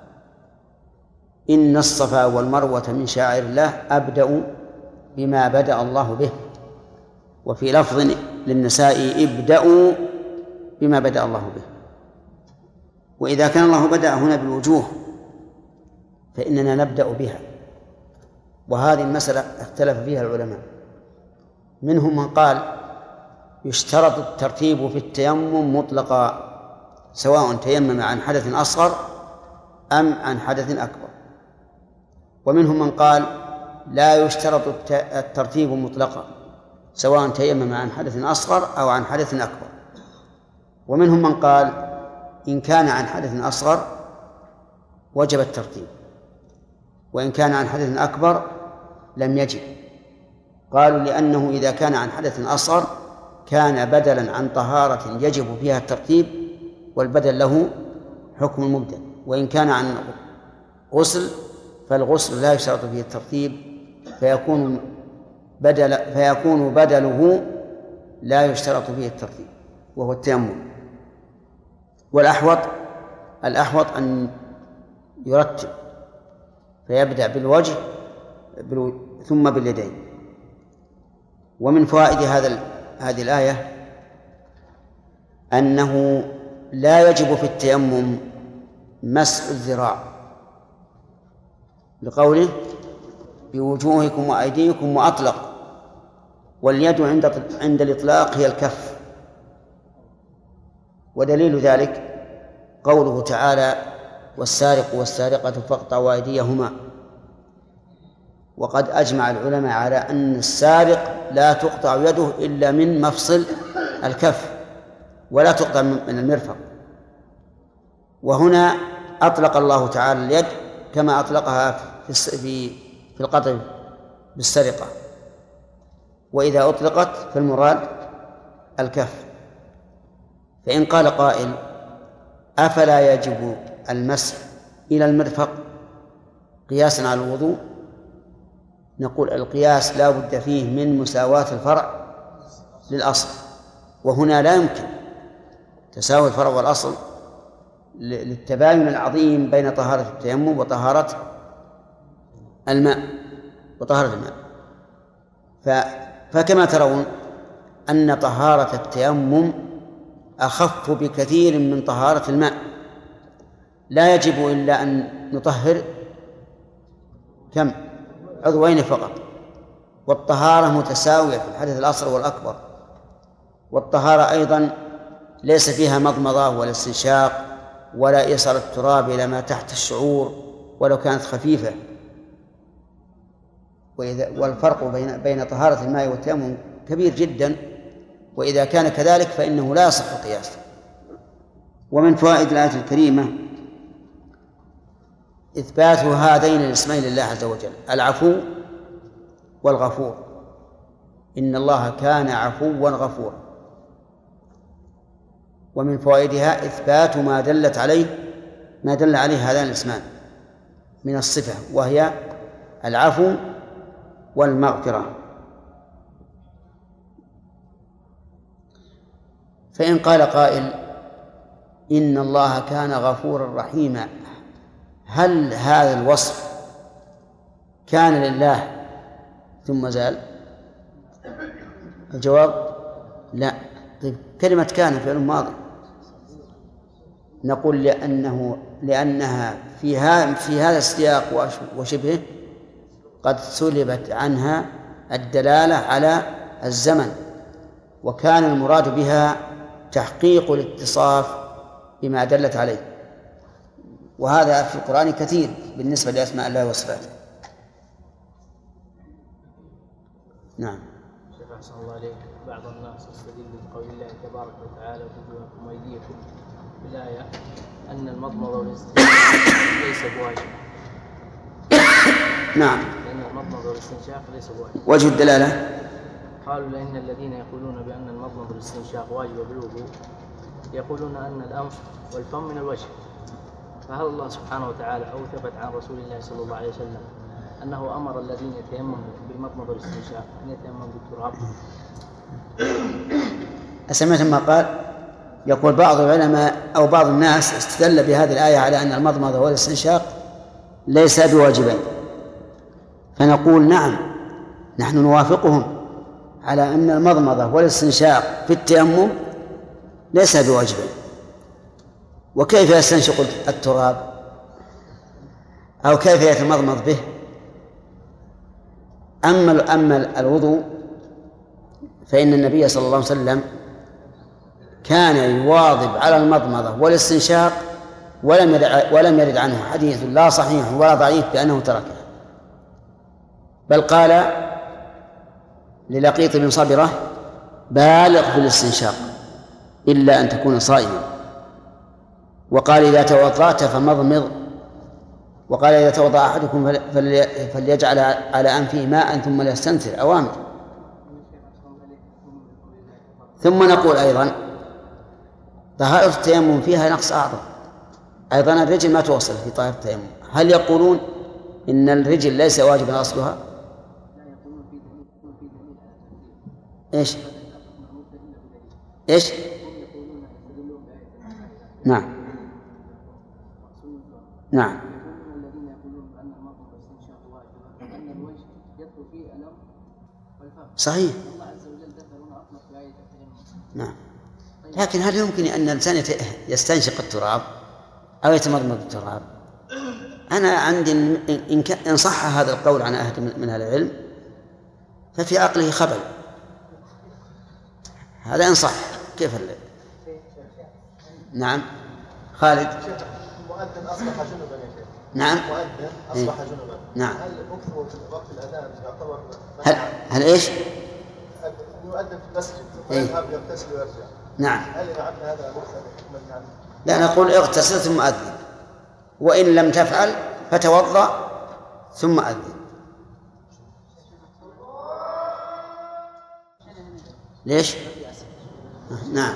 إن الصفا والمروة من شعائر الله أبدأ بما بدأ الله به. وفي لفظ للنساء: ابدأوا بما بدأ الله به. وإذا كان الله بدأ هنا بالوجوه فإننا نبدأ بها، وهذه المسألة اختلف فيها العلماء. منهم من قال يشترط الترتيب في التيمم مطلقا، سواء تيمم عن حدث أصغر أم عن حدث أكبر. ومنهم من قال لا يشترط الترتيب مطلقا، سواء تيمم عن حدث أصغر أو عن حدث أكبر. ومنهم من قال إن كان عن حدث أصغر وجب الترتيب، وإن كان عن حدث أكبر لم يجب. قالوا لأنه إذا كان عن حدث أصغر كان بدلا عن طهارة يجب فيها الترتيب، والبدل له حكم المبدل. وإن كان عن غسل فالغسل لا يشترط فيه الترتيب، فيكون بدله لا يشترط فيه الترتيب وهو التيمم. والأحوط أن يرتب، فيبدأ بالوجه ثم باليدين. ومن فوائد هذه الآية أنه لا يجب في التيمم مسح الذراع، لقوله بوجوهكم وأيديكم وأطلق، واليد عند الإطلاق هي الكف. ودليل ذلك قوله تعالى والسارق والسارقة فاقطعوا أيديهما. وقد أجمع العلماء على أن السارق لا تقطع يده إلا من مفصل الكف، ولا تقطع من المرفق. وهنا أطلق الله تعالى اليد كما أطلقها في القطع بالسرقة، وإذا أطلقت فالمراد الكف. فإن قال قائل أفلا يجب المسح إلى المرفق قياسا على الوضوء؟ نقول القياس لا بد فيه من مساواة الفرع للأصل، وهنا لا يمكن تساوي الفرع والأصل للتباين العظيم بين طهارة التيمم وطهارة الماء. فكما ترون أن طهارة التيمم أخف بكثير من طهارة الماء. لا يجب إلا أن نطهر كم؟ عضوين فقط، والطهارة متساوية في الحدث الأصغر والأكبر. والطهارة أيضا ليس فيها مضمضة ولا استنشاق ولا إيصال التراب إلى ما تحت الشعور ولو كانت خفيفة. والفرق بين طهارة الماء والتيمم كبير جدا، وإذا كان كذلك فإنه لا يصح القياس. ومن فوائد الآية الكريمة إثبات هذين الاسمين لله عز وجل، العفو والغفور. إن الله كان عفوا غفورا. ومن فوائدها إثبات ما دل عليه هذان الاسمان من الصفة، وهي العفو والمغفرة. فإن قال قائل إن الله كان غفورا رحيما، هل هذا الوصف كان لله ثم زال؟ الجواب لا. طيب كلمة كان فعل ماضي، نقول لأنها في هذا السياق وشبهه قد سلبت عنها الدلالة على الزمن، وكان المراد بها تحقيق الاتصاف بما دلت عليه. وهذا في القرآن كثير بالنسبة لأسماء الله وصفاته. نعم. شيخ أحسن الله عليك، بعض الناس يستدل بقول الله تبارك وتعالى وجوهكم وأيديكم بالآية أن المضمضة والاستنشاق ليس بواجب. نعم. لأن المضمضة والاستنشاق ليس بواجب. وجه الدلالة؟ قالوا لأن الذين يقولون بأن المضمضة والاستنشاق واجب بالوضوء يقولون أن الأنف والفم من الوجه، فهل الله سبحانه وتعالى أو ثبت عن رسول الله صلى الله عليه وسلم أنه أمر الذين يتيمموا بالمضمضة والاستنشاق أن يتيمموا بالتراب؟ أسمعت ما قال؟ يقول بعض العلماء أو بعض الناس استدل بهذه الآية على أن المضمضة والاستنشاق ليس بواجبين، فنقول نعم، نحن نوافقهم على أن المضمضة والاستنشاق في التيمم ليس بواجبين. وكيف يستنشق التراب أو كيف يتمضمض به؟ أما الوضوء فإن النبي صلى الله عليه وسلم كان يواظب على المضمضة والاستنشاق، ولم يرد عنه حديث لا صحيح ولا ضعيف بأنه تركه، بل قال للقيط بن صبرة بالغ في الاستنشاق إلا أن تكون صائما، وقال إذا توضأت فمضمض وقال إذا توضأ أحدكم فليجعل على أنفه ماء ثم ليستنثر، أوامر. ثم نقول أيضا طهارة التيمم فيها نقص أعظم أيضا، الرجل ما توصل في طهارة التيمم. هل يقولون إن الرجل ليس واجبا أصلها؟ إيش؟ إيش؟ نعم نعم صحيح. نعم. لكن هل يمكن أن الإنسان يستنشق التراب أو يتمضمض التراب؟ أنا عندي إن صح هذا القول عن أحد من أهل العلم ففي عقله خبل، هذا إن صح. كيف نعم خالد. مؤذن أصبح جنبا يا شيخ. نعم مؤذن أصبح جنبا. نعم. هل مكثه في وقت الأذان يعتبر هل إيش؟ يؤذن في المسجد ثم يذهب يغتسل ويرجع. نعم. هل يعد هذا مكثا؟ لا، نقول اغتسل ثم أذن، وإن لم تفعل فتوضأ ثم أذن. ليش؟ نعم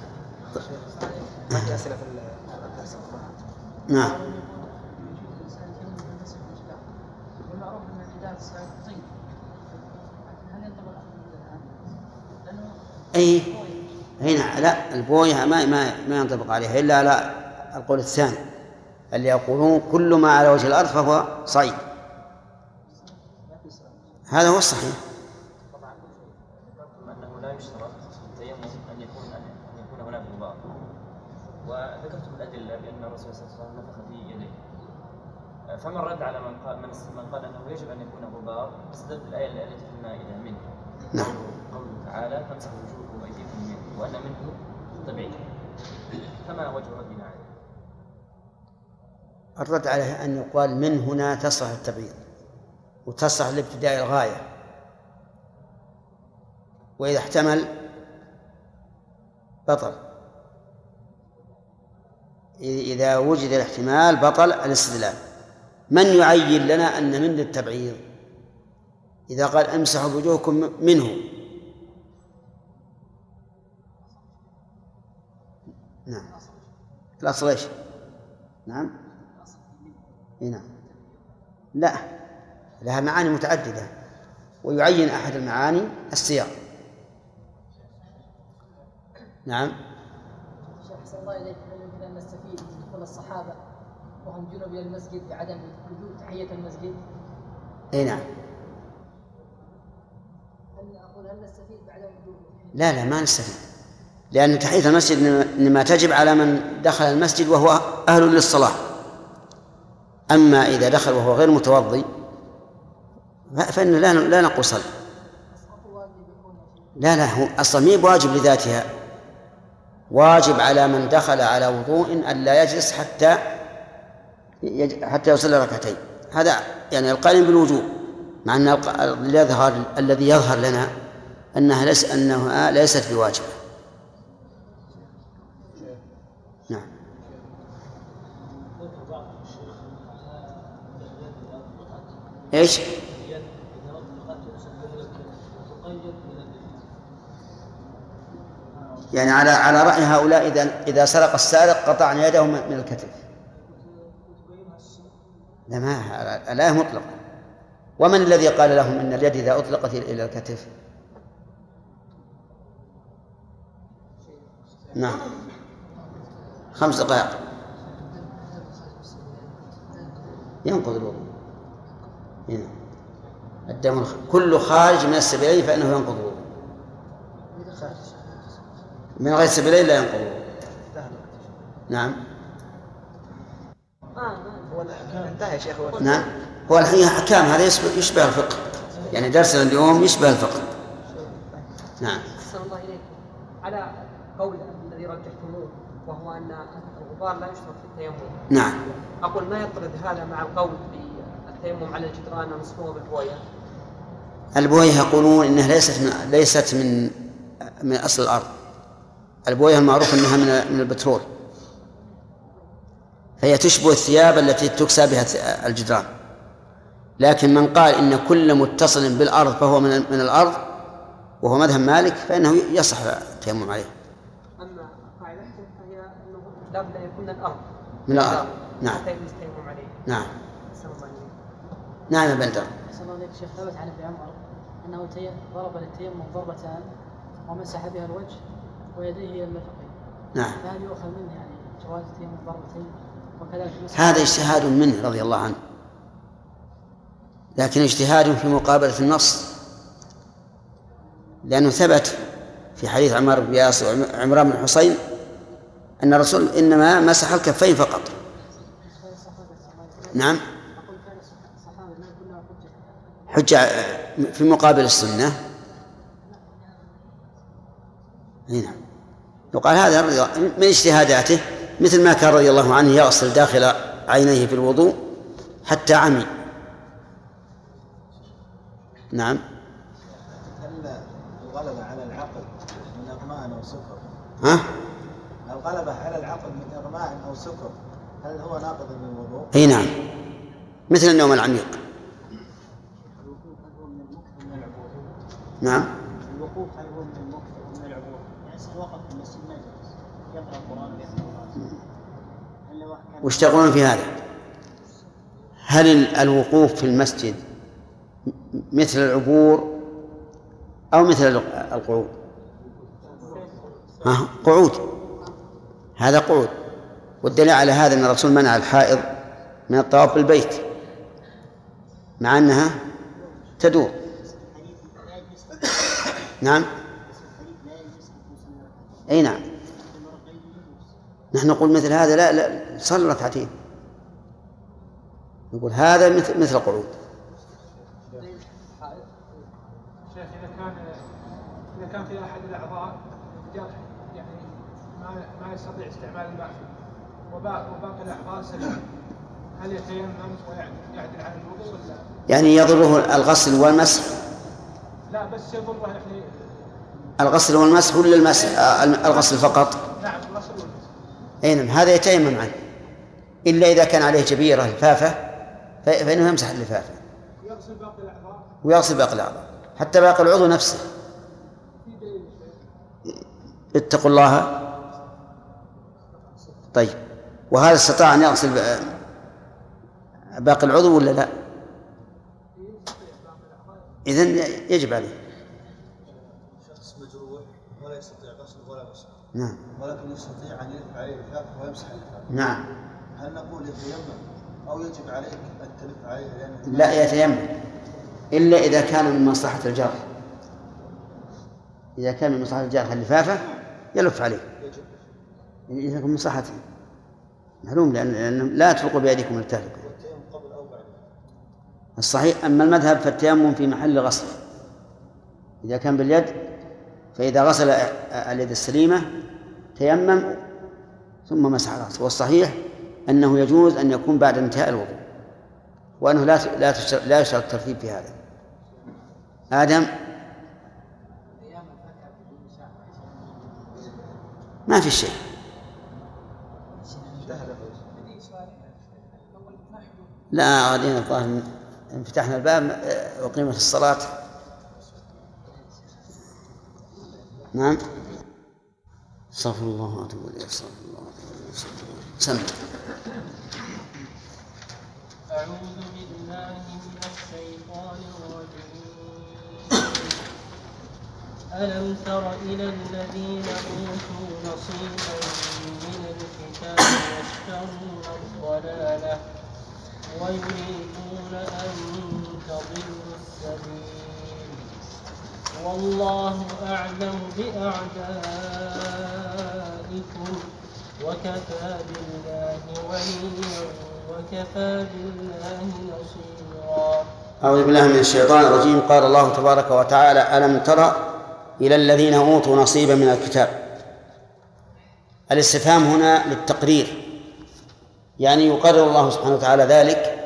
نعم. أي هنا لا، البوية ما ينطبق عليها إلا على القول الثاني اللي يقولون كل ما على وجه الأرض فهو صيد. هذا هو الصحيح. أنه لا يشترط التيمم أن يكون هناك غبار، وذكرت الأدلة بأن الرسول صلى الله عليه وسلم نفخ في يديه، فمن رد على من قال أنه يجب أن يكون غبار استدل الآية التي في المائدة منه. نعم. قوله تعالى فامسحوا وجوهكم وأيديكم منه، وأن منه تبعيد. فما وجه ردنا عليه؟ الرد عليه أن يقال من هنا تصلح التبعيض وتصلح لابتداء الغاية، وإذا احتمل بطل. إذا وجد الاحتمال بطل الاستدلال. من يعين لنا أن من للتبعيض؟ إذا قال امسحوا بوجوهكم منه، نعم الأصل إيش؟ نعم نعم. لا، لها معاني متعددة، ويعين أحد المعاني السياق. نعم. شيخ أحسن الله إليك، هل يمكن أن نستفيد من دخول الصحابة وهم جنب إلى المسجد بعدم وجود تحية المسجد؟ أي نعم. هل نستفيد بعدم وجود؟ لا ما نستفيد، لأن تحية المسجد إنما تجب على من دخل المسجد وهو أهل للصلاة. أما إذا دخل وهو غير متوضي فإن لا نقول صل. لا هو أصلا مي بواجب لذاتها، واجب على من دخل على وضوء أن لا يجلس حتى يصلي ركعتين. هذا يعني القائم بالوجوب، مع أن الذي يظهر لنا أنها ليست بواجبة. نعم. إيش؟ يعني على رأي هؤلاء إذا سرق السارق قطعنا يده من الكتف. لا، ما الآية مطلقة. ومن الذي قال لهم إن اليد إذا أطلقت إلى الكتف؟ نعم 5 دقائق ينقض الوضوء. هنا الدم كل خارج من السبيلين فإنه ينقض الوضوء، من غير السبيلين لا ينقض الوضوء. نعم. هو الأحكام انتهى يا شيخ. نعم، هو الحين أحكام، هذا يشبه الفقه، يعني درسنا اليوم يشبه الفقه. نعم. أحسن الله إليك، على قول الذي رجحتموه وهو أن الغبار لا يشترط في التيمم. نعم. أقول ما يطرد هذا مع القول بالتيمم على الجدران المصبوغة بالبوية؟ البوية يقولون إنها ليست من أصل الأرض. البوية المعروف أنها من البترول، فهي تشبه الثياب التي تكسى بها الجدران. لكن من قال إن كل متصل بالأرض فهو من الأرض وهو مذهب مالك فإنه يصح التيمم عليه. أما قاعدته فهي أنه لابد أن يكون الأرض من الأرض. نعم. حتى يجوز التيمم عليه. نعم. أحسن الله إليك. نعم يا بندر. أحسن الله إليك شيخ. ثبت عن ابن عمر أنه ضرب للتيمم ضربتان ومسح بها الوجه ويديه إلى المرفقين. نعم. فهل يؤخذ منه يعني جواز التيمم ضربتين وكذلك هذا اجتهاد منه رضي الله عنه، لكن اجتهاد في مقابلة النص، لأنه ثبت في حديث عمار بن ياسر وعمران بن حصين أن الرسول إنما مسح الكفين فقط. نعم. حجة في مقابل السنة. نعم. يقال هذا من اجتهاداته، مثل ما كان رضي الله عنه يغسل داخل عينيه في الوضوء حتى عمي. نعم. هل الغلبة على العقل من إغماء أو سكر؟ ها؟ الغلبة على العقل من إغماء أو سكر هل هو ناقض للوضوء؟ أي نعم، مثل النوم العميق. نعم. الوقوف هل هو من المكث ومن العبور؟ يعني وقف في المسجد ما جلس يقرأ القرآن ويحفظ القرآن. وش تقولون في هذا؟ هل الوقوف في المسجد مثل العبور أو مثل القعود؟ قعود. هذا قعود، والدليل على هذا أن الرسول منع الحائض من الطواف بالبيت مع أنها تدور. نعم. أي نعم. نحن نقول مثل هذا لا صلى ركعتين، نقول هذا مثل القعود. شيخ إذا كان في أحد الأعضاء يعني ما يستطيع استعمال الماء وباقي الأعضاء سليم، هل يتيمم ويعدل عن الوضوء ولا؟ يعني يضره الغسل والمسح؟ لا بس يضره يعني الغسل والمسح ولا المسح الغسل فقط؟ نعم الغسل والمسح. أي نعم، هذا يتيمم عنه إلا إذا كان عليه جبيرة لفافة فإنه يمسح اللفافة ويغسل باقي الأعضاء حتى باقي العضو نفسه. اتقوا الله. طيب، وهذا استطاع أن يغسل باقي العضو ولا لا؟ إذن يجب عليه. شخص مجروح ولا يستطيع غسل ولا مسح. نعم. ولكن يستطيع أن يلف عليه اللفاف ويمسح اللفاف. نعم. هل نقول يتيمم أو يجب عليك أن تلف عليه؟ لا، يتيمم إلا إذا كان من مصلحة الجرح. إذا كان من مصلحة الجرح اللفافة يلف عليه إذا كان من مصلحته معلوم، لأن لا تلقوا بأيديكم التهلكة. الصحيح أما المذهب فالتيمم في محل غسل، إذا كان باليد فإذا غسل اليد السليمة تيمم ثم مسح رأسه. والصحيح أنه يجوز أن يكون بعد انتهاء الوضوء، وأنه لا يشترط الترتيب في هذا. آدم ما في شيء. لا غادين الظاهر فتحنا الباب وقيمة الصلاة. نعم. استغفر الله واتوب اليه. استغفر الله واتوب اليه. سمع. أعوذ بالله من الشيطان الرجيم. ألم تر إلى الذين أوتوا نصيبا من الكتاب يشترون الضلالة ويريدون أن تضلوا السبيل والله أعلم بأعدائكم وكفى بالله وليا وكفى بالله نصيرا. أعوذ بالله من الشيطان الرجيم. قال الله تبارك وتعالى: ألم تر إلى الذين أوتوا نصيبا من الكتاب. الاستفهام هنا للتقرير، يعني يقرر الله سبحانه وتعالى ذلك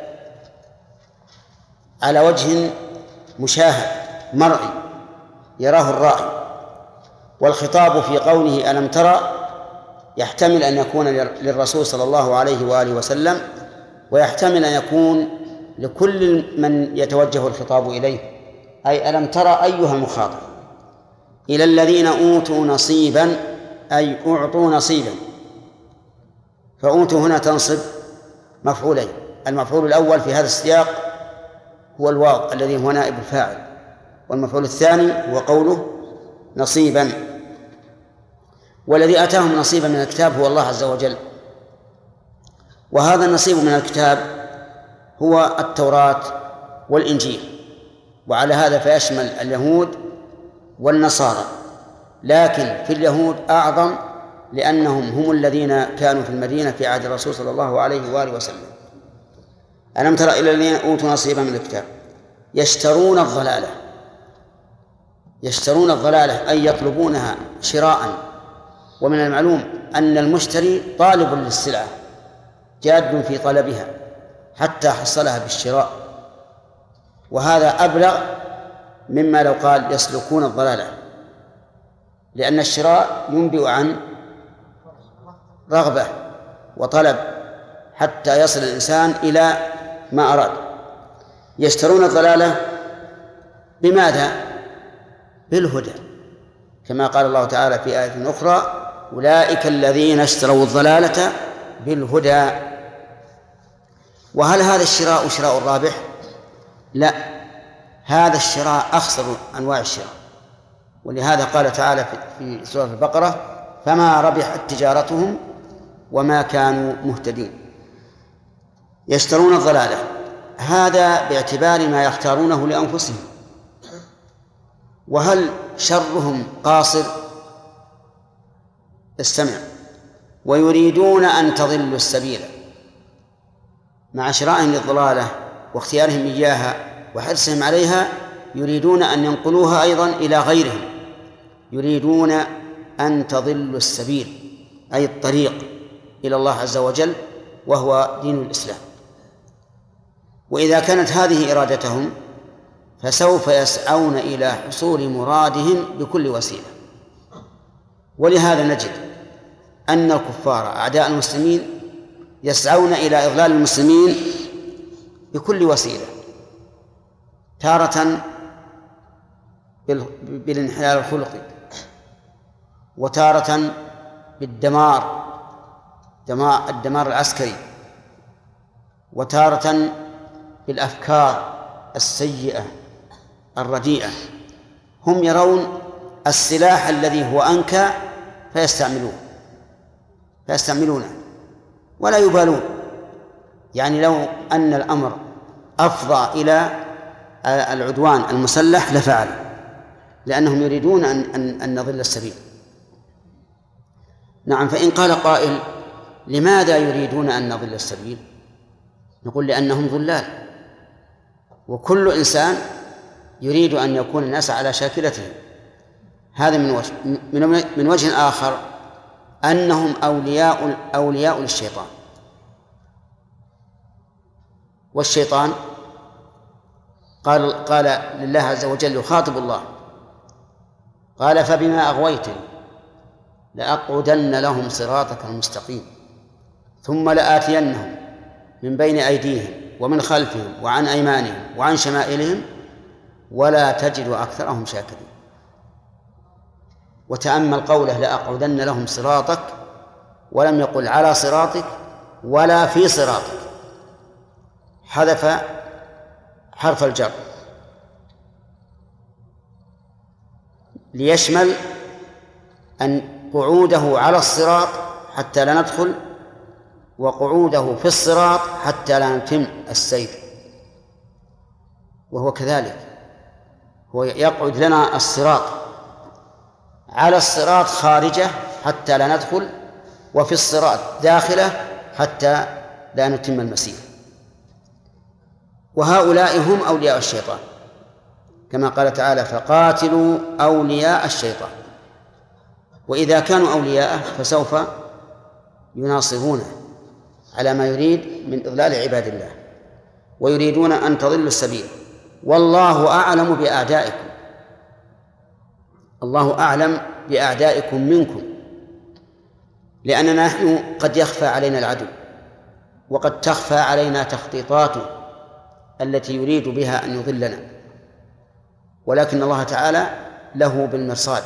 على وجه مشاهد مرئي يراه الرائي. والخطاب في قوله ألم ترى يحتمل أن يكون للرسول صلى الله عليه وآله وسلم، ويحتمل أن يكون لكل من يتوجه الخطاب إليه، أي ألم ترى أيها المخاطب إلى الذين أوتوا نصيبا، أي أعطوا نصيبا. فأوتوا هنا تنصب مفعولين، المفعول الأول في هذا السياق هو الواو الذي هو نائب الفاعل، والمفعول الثاني هو قوله نصيبا. والذي آتاهم نصيبا من الكتاب هو الله عز وجل، وهذا النصيب من الكتاب هو التوراة والإنجيل، وعلى هذا فيشمل اليهود والنصارى، لكن في اليهود أعظم لأنهم هم الذين كانوا في المدينة في عهد الرسول صلى الله عليه وآله وسلم. ألم تر إلى الذين أوتوا نصيبا من الكتاب يشترون الضلالة، يشترون الضلالة أي يطلبونها شراء، ومن المعلوم أن المشتري طالب للسلعة جاد في طلبها حتى حصلها بالشراء، وهذا أبلغ مما لو قال يسلكون الضلالة، لأن الشراء ينبئ عن رغبة وطلب حتى يصل الإنسان إلى ما أراد. يشترون الضلالة بماذا؟ بالهدى، كما قال الله تعالى في آية أخرى أولئك الذين اشتروا الضلالة بالهدى. وهل هذا الشراء شراء الرابح؟ لا، هذا الشراء أخسر أنواع الشراء، ولهذا قال تعالى في سورة البقرة فما ربحت تجارتهم وما كانوا مهتدين. يشترون الضلالة، هذا باعتبار ما يختارونه لأنفسهم. وهل شرهم قاصر؟ استمع، ويريدون أن تضلوا السبيل، مع شرائهم للضلالة واختيارهم إياها وحرصهم عليها يريدون أن ينقلوها أيضا إلى غيرهم، يريدون أن تضلوا السبيل أي الطريق إلى الله عز وجل وهو دين الإسلام. وإذا كانت هذه إرادتهم فسوف يسعون إلى حصول مرادهم بكل وسيلة. ولهذا نجد أن الكفار أعداء المسلمين يسعون إلى إضلال المسلمين بكل وسيلة، تارة بالانحلال الخلقي، وتارة بالدمار، الدمار العسكري، وتارة بالأفكار السيئة الرديئة. هم يرون السلاح الذي هو أنكى فيستعملونه ولا يبالون. يعني لو أن الأمر أفضى إلى العدوان المسلح لفعل، لأنهم يريدون أن نضل السبيل. نعم، فإن قال قائل لماذا يريدون أن نضل السبيل؟ نقول لأنهم ضلال، وكل إنسان يريد أن يكون الناس على شاكلته. هذا من وجه آخر أنهم أولياء للشيطان، والشيطان قال لله عز وجل يخاطب الله قال فبما أغويتني لأقعدن لهم صراطك المستقيم ثم لآتينهم من بين أيديهم ومن خلفهم وعن أيمانهم وعن شمائلهم ولا تجد أكثرهم شاكرين. وتأمل قوله لأقعدن لهم صراطك، ولم يقل على صراطك ولا في صراطك، حذف حرف الجر ليشمل أن قعوده على الصراط حتى لا ندخل، وقعوده في الصراط حتى لا نتم السير. وهو كذلك، هو يقعد لنا الصراط على الصراط خارجه حتى لا ندخل، وفي الصراط داخله حتى لا نتم المسير. وهؤلاء هم أولياء الشيطان، كما قال تعالى فقاتلوا أولياء الشيطان. وإذا كانوا أولياءه فسوف يناصرونه على ما يريد من إضلال عباد الله، ويريدون أن تضلوا السبيل. والله أعلم بأعدائكم، الله أعلم بأعدائكم منكم، لأننا نحن قد يخفى علينا العدو، وقد تخفى علينا تخطيطاته التي يريد بها أن يضلنا، ولكن الله تعالى له بالمرصاد.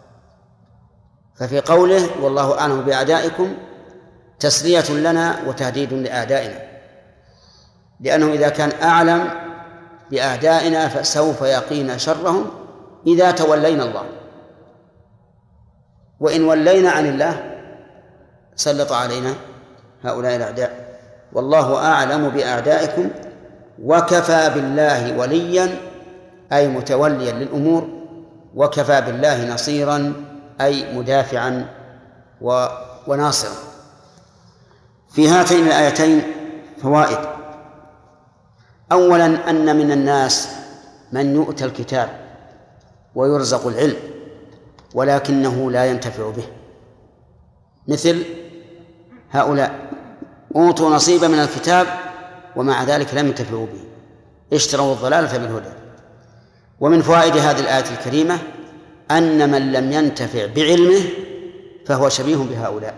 ففي قوله والله أعلم بأعدائكم تسلية لنا وتهديد لأعدائنا، لأنه إذا كان أعلم بأعدائنا فسوف يقينا شرهم إذا تولينا الله، وإن ولينا عن الله سلط علينا هؤلاء الأعداء. والله أعلم بأعدائكم وكفى بالله وليا أي متوليا للأمور، وكفى بالله نصيرا أي مدافعا وناصرا. في هاتين الآيتين فوائد. أولا أن من الناس من يؤتى الكتاب ويرزق العلم ولكنه لا ينتفع به، مثل هؤلاء أوتوا نصيبا من الكتاب ومع ذلك لم ينتفعوا به، اشتروا الضلالة بالهدى. ومن فوائد هذه الآية الكريمة أن من لم ينتفع بعلمه فهو شبيه بهؤلاء،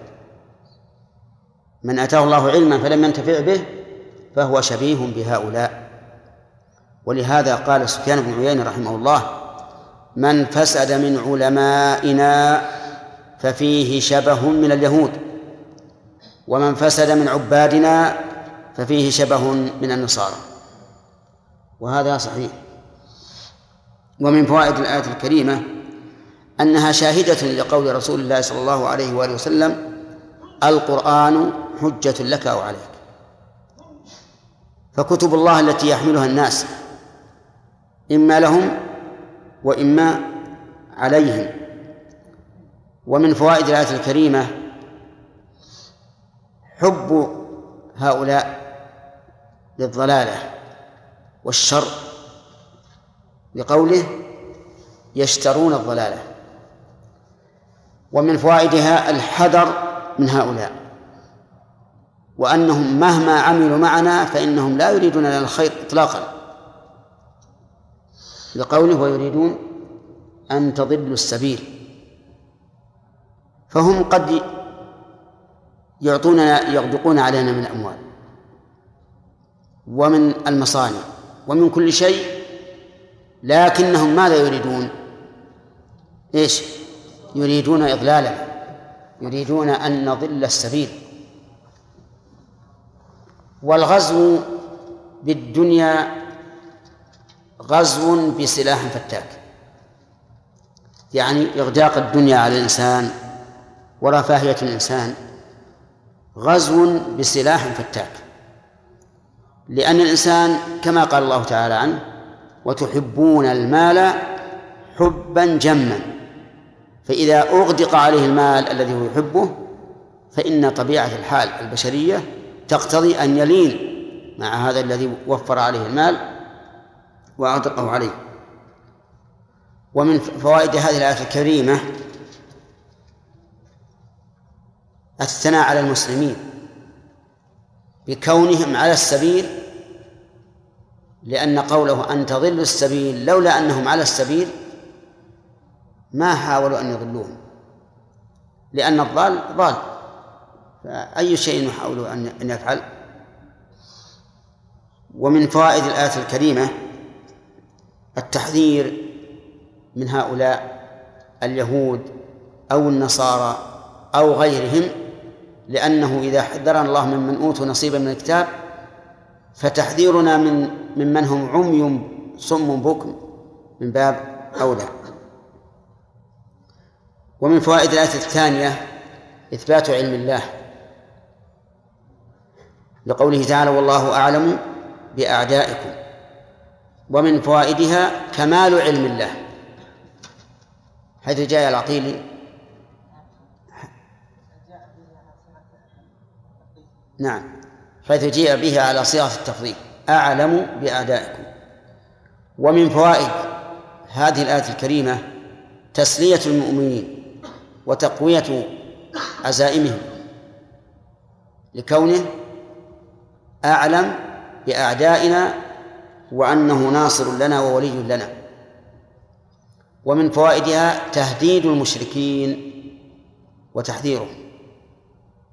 من أتاه الله علما فلم ينتفع به فهو شبيه بهؤلاء. ولهذا قال سفيان بن عيينة رحمه الله: من فسد من علمائنا ففيه شبه من اليهود، ومن فسد من عبادنا ففيه شبه من النصارى. وهذا صحيح. ومن فوائد الآية الكريمة أنها شاهدة لقول رسول الله صلى الله عليه وآله وسلم: القرآن حجة لك أو عليك. فكتب الله التي يحملها الناس إما لهم وإما عليهم. ومن فوائد الآية الكريمة حب هؤلاء للضلالة والشر، لقوله: يشترون الضلالة. ومن فوائدها الحذر من هؤلاء، وأنهم مهما عملوا معنا فإنهم لا يريدون لنا الخير إطلاقا، لقوله: ويريدون أن تضلوا السبيل. فهم قد يغدقون علينا من الأموال ومن المصانع ومن كل شيء، لكنهم ماذا يريدون؟ إيش؟ يريدون إضلالنا، يريدون أن نضل السبيل. والغزو بالدنيا غزو بسلاح فتاك، يعني إغداق الدنيا على الإنسان ورفاهية الإنسان غزو بسلاح فتاك، لأن الإنسان كما قال الله تعالى عنه: وتحبون المال حبا جما. فإذا أغدق عليه المال الذي هو يحبه فإن طبيعة الحال البشرية تقتضي أن يلين مع هذا الذي وفر عليه المال وأغدقه عليه. ومن فوائد هذه الآية الكريمة الثناء على المسلمين بكونهم على السبيل، لأن قوله أن تضلوا السبيل لولا أنهم على السبيل ما حاولوا أن يضلوهم، لأن الضال ضال، فأي شيء يحاول أن يفعل. ومن فوائد الآية الكريمة التحذير من هؤلاء اليهود أو النصارى أو غيرهم، لأنه إذا حذرنا الله ممن أوتوا نصيبا من الكتاب فتحذيرنا ممن هم عمي صم بكم من باب أولى. ومن فوائد الآية الثانية إثبات علم الله، لقوله تعالى: والله أعلم بأعدائكم. ومن فوائدها كمال علم الله، حيث جاء العقيل نعم حيث جاء به على صيغة التفضيل: أعلم بأعدائكم. ومن فوائد هذه الآية الكريمة تسلية المؤمنين وتقوية عزائمهم، لكونه أعلم بأعدائنا وأنه ناصر لنا وولي لنا. ومن فوائدها تهديد المشركين وتحذيرهم،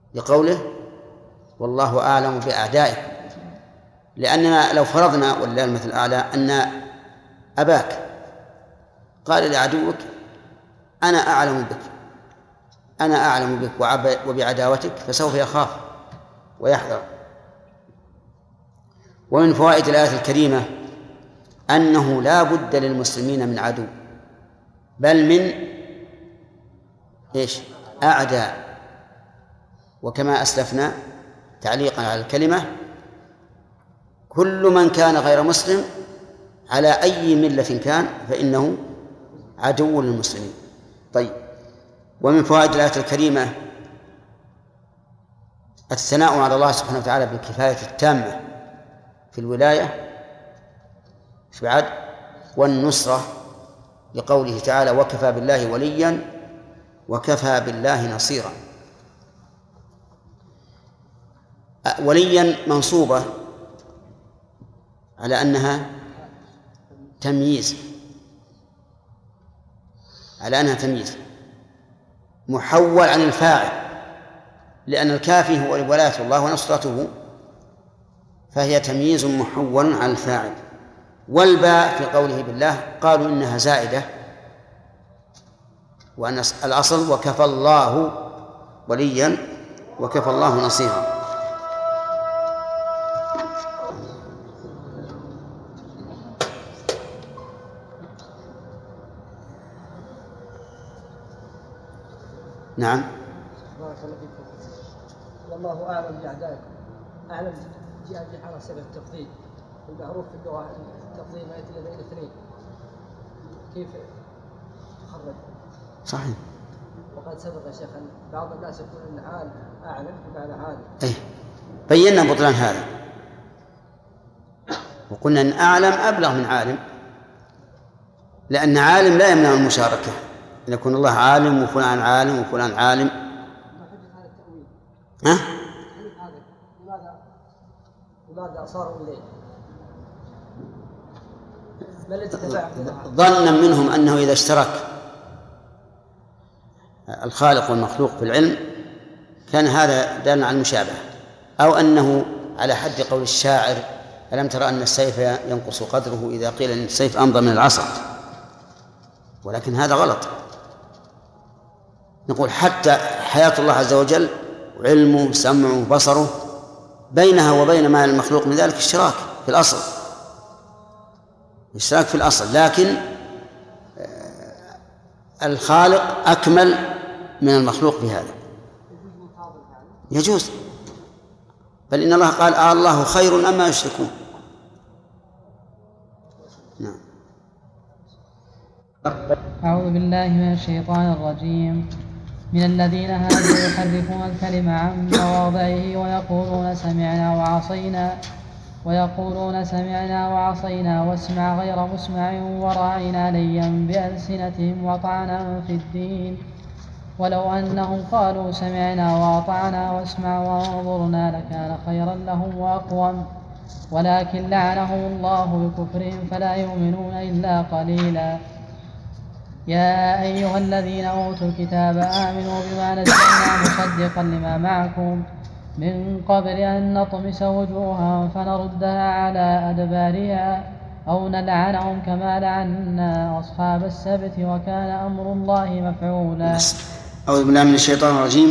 لقوله والله أعلم بأعدائكم. لأننا لو فرضنا ولله المثل الأعلى أن أباك قال لعدوك أنا أعلم بك، أنا أعلم بك وبعداوتك، فسوف يخاف ويحذر. ومن فوائد الآية الكريمة أنه لا بد للمسلمين من عدو، بل من أعداء. وكما أسلفنا تعليقا على الكلمة، كل من كان غير مسلم على أي ملة كان فإنه عدو للمسلمين. طيب، ومن فوائد الآية الكريمة الثناء على الله سبحانه وتعالى بالكفاية التامة في الولاية بعد والنصرة، لقوله تعالى وكفى بالله وليا وكفى بالله نصيرا. وليا منصوبة على أنها تمييز، محول عن الفاعل، لأن الكافي هو ولاية الله ونصرته، فهي تمييز محول عن الفاعل. والباء في قوله بالله قالوا إنها زائدة، وأن الأصل وكفى الله وليا وكفى الله نصيرا. نعم. بارك الله فيكم. والله أعلم بأعدائكم. أعلم جاء في حالة صيغة التفضيل، المعروف في اللغة التفضيل ما يأتي إلا بين اثنين، كيف تخرج؟ صحيح. وقد سبق يا شيخ أن بعض الناس يقول أن عالم أعلم بمعنى عالم. أي بينا بطلان هذا، وقلنا أن أعلم أبلغ من عالم، لأن عالم لا يمنع المشاركة، أن يكون الله عالم وفلان عالم وفلان عالم. ما حجة هذا التأويل؟ ها؟ لماذا صاروا إليه؟ ما الذي تبعهم؟ ظنا منهم أنه إذا اشترك الخالق والمخلوق في العلم كان هذا دالا على المشابهة، أو أنه على حد قول الشاعر ألم ترى أن السيف ينقص قدره إذا قيل أن السيف أمضى من العصا. ولكن هذا غلط. نقول حتى حياة الله عز وجل علمه سمعه بصره بينها وبين ما المخلوق من ذلك اشتراك في الأصل، لكن الخالق أكمل من المخلوق في هذا. يجوز، بل إن الله قال الله خير أما يشركون. نعم. أعوذ بالله من الشيطان الرجيم. من الذين هادوا يحرفون الكلم عن مواضعه ويقولون سمعنا وعصينا واسمع غير مسمع وراعنا ليا بألسنتهم وطعنا في الدين، ولو أنهم قالوا سمعنا وأطعنا واسمع وانظرنا لكان خيرا لهم وأقوم، ولكن لعنهم الله بكفرهم فلا يؤمنون إلا قليلا. يا أيها الذين أوتوا الكتاب آمنوا بما نزلنا مصدقا لما معكم من قبل أن نطمس وجوها فنردها على أدبارها أو نلعنهم كما لعنا أصحاب السبت وكان أمر الله مفعولا. أعوذ بالله من الشيطان الرجيم.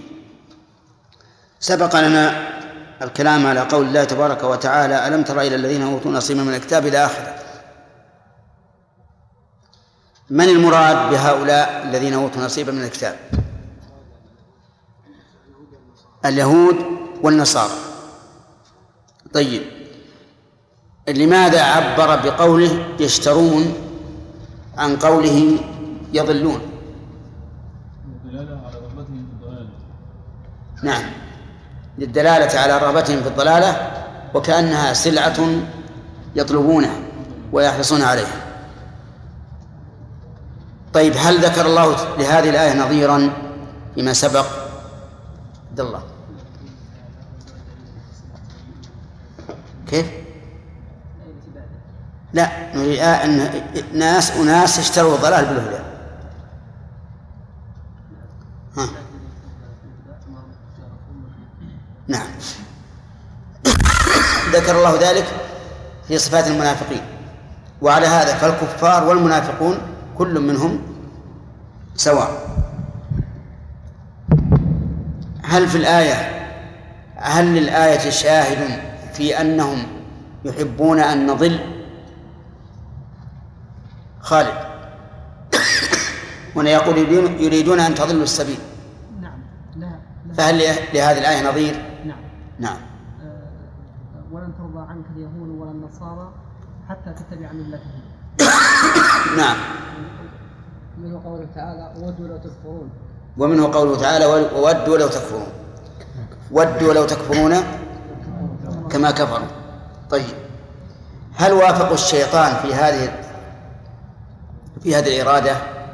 سبق لنا الكلام على قول الله تبارك وتعالى ألم تر إلى الذين أوتوا نصيبا من الكتاب إلى آخره. من المراد بهؤلاء الذين أوتوا نصيبا من الكتاب؟ اليهود والنصارى. طيب، لماذا عبر بقوله يشترون عن قوله يضلون؟ نعم، للدلالة على رغبتهم في الضلالة وكأنها سلعة يطلبونها ويحرصون عليها. طيب، هل ذكر الله لهذه الآية نظيرا فيما سبق؟ عبد الله كيف؟ لا، نريد أن أناس اشتروا الضلال بالهدى. ذكر الله ذلك في صفات المنافقين. وعلى هذا فالكفار والمنافقون كل منهم سواء. هل للآية شاهد في أنهم يحبون أن نضل؟ خالد هنا يقول يريدون أن تضلوا السبيل. نعم. لا. فهل لهذه الآية نظير؟ نعم. ولن ترضى عنك اليهود ولا النصارى حتى تتبع ملتهم. نعم. منه قوله تعالى ودوا لو تكفرون. ومنه قوله تعالى ودوا لو تكفرون. ودوا لو تكفرون كما كفروا. طيب، هل وافقوا الشيطان في هذه الإرادة؟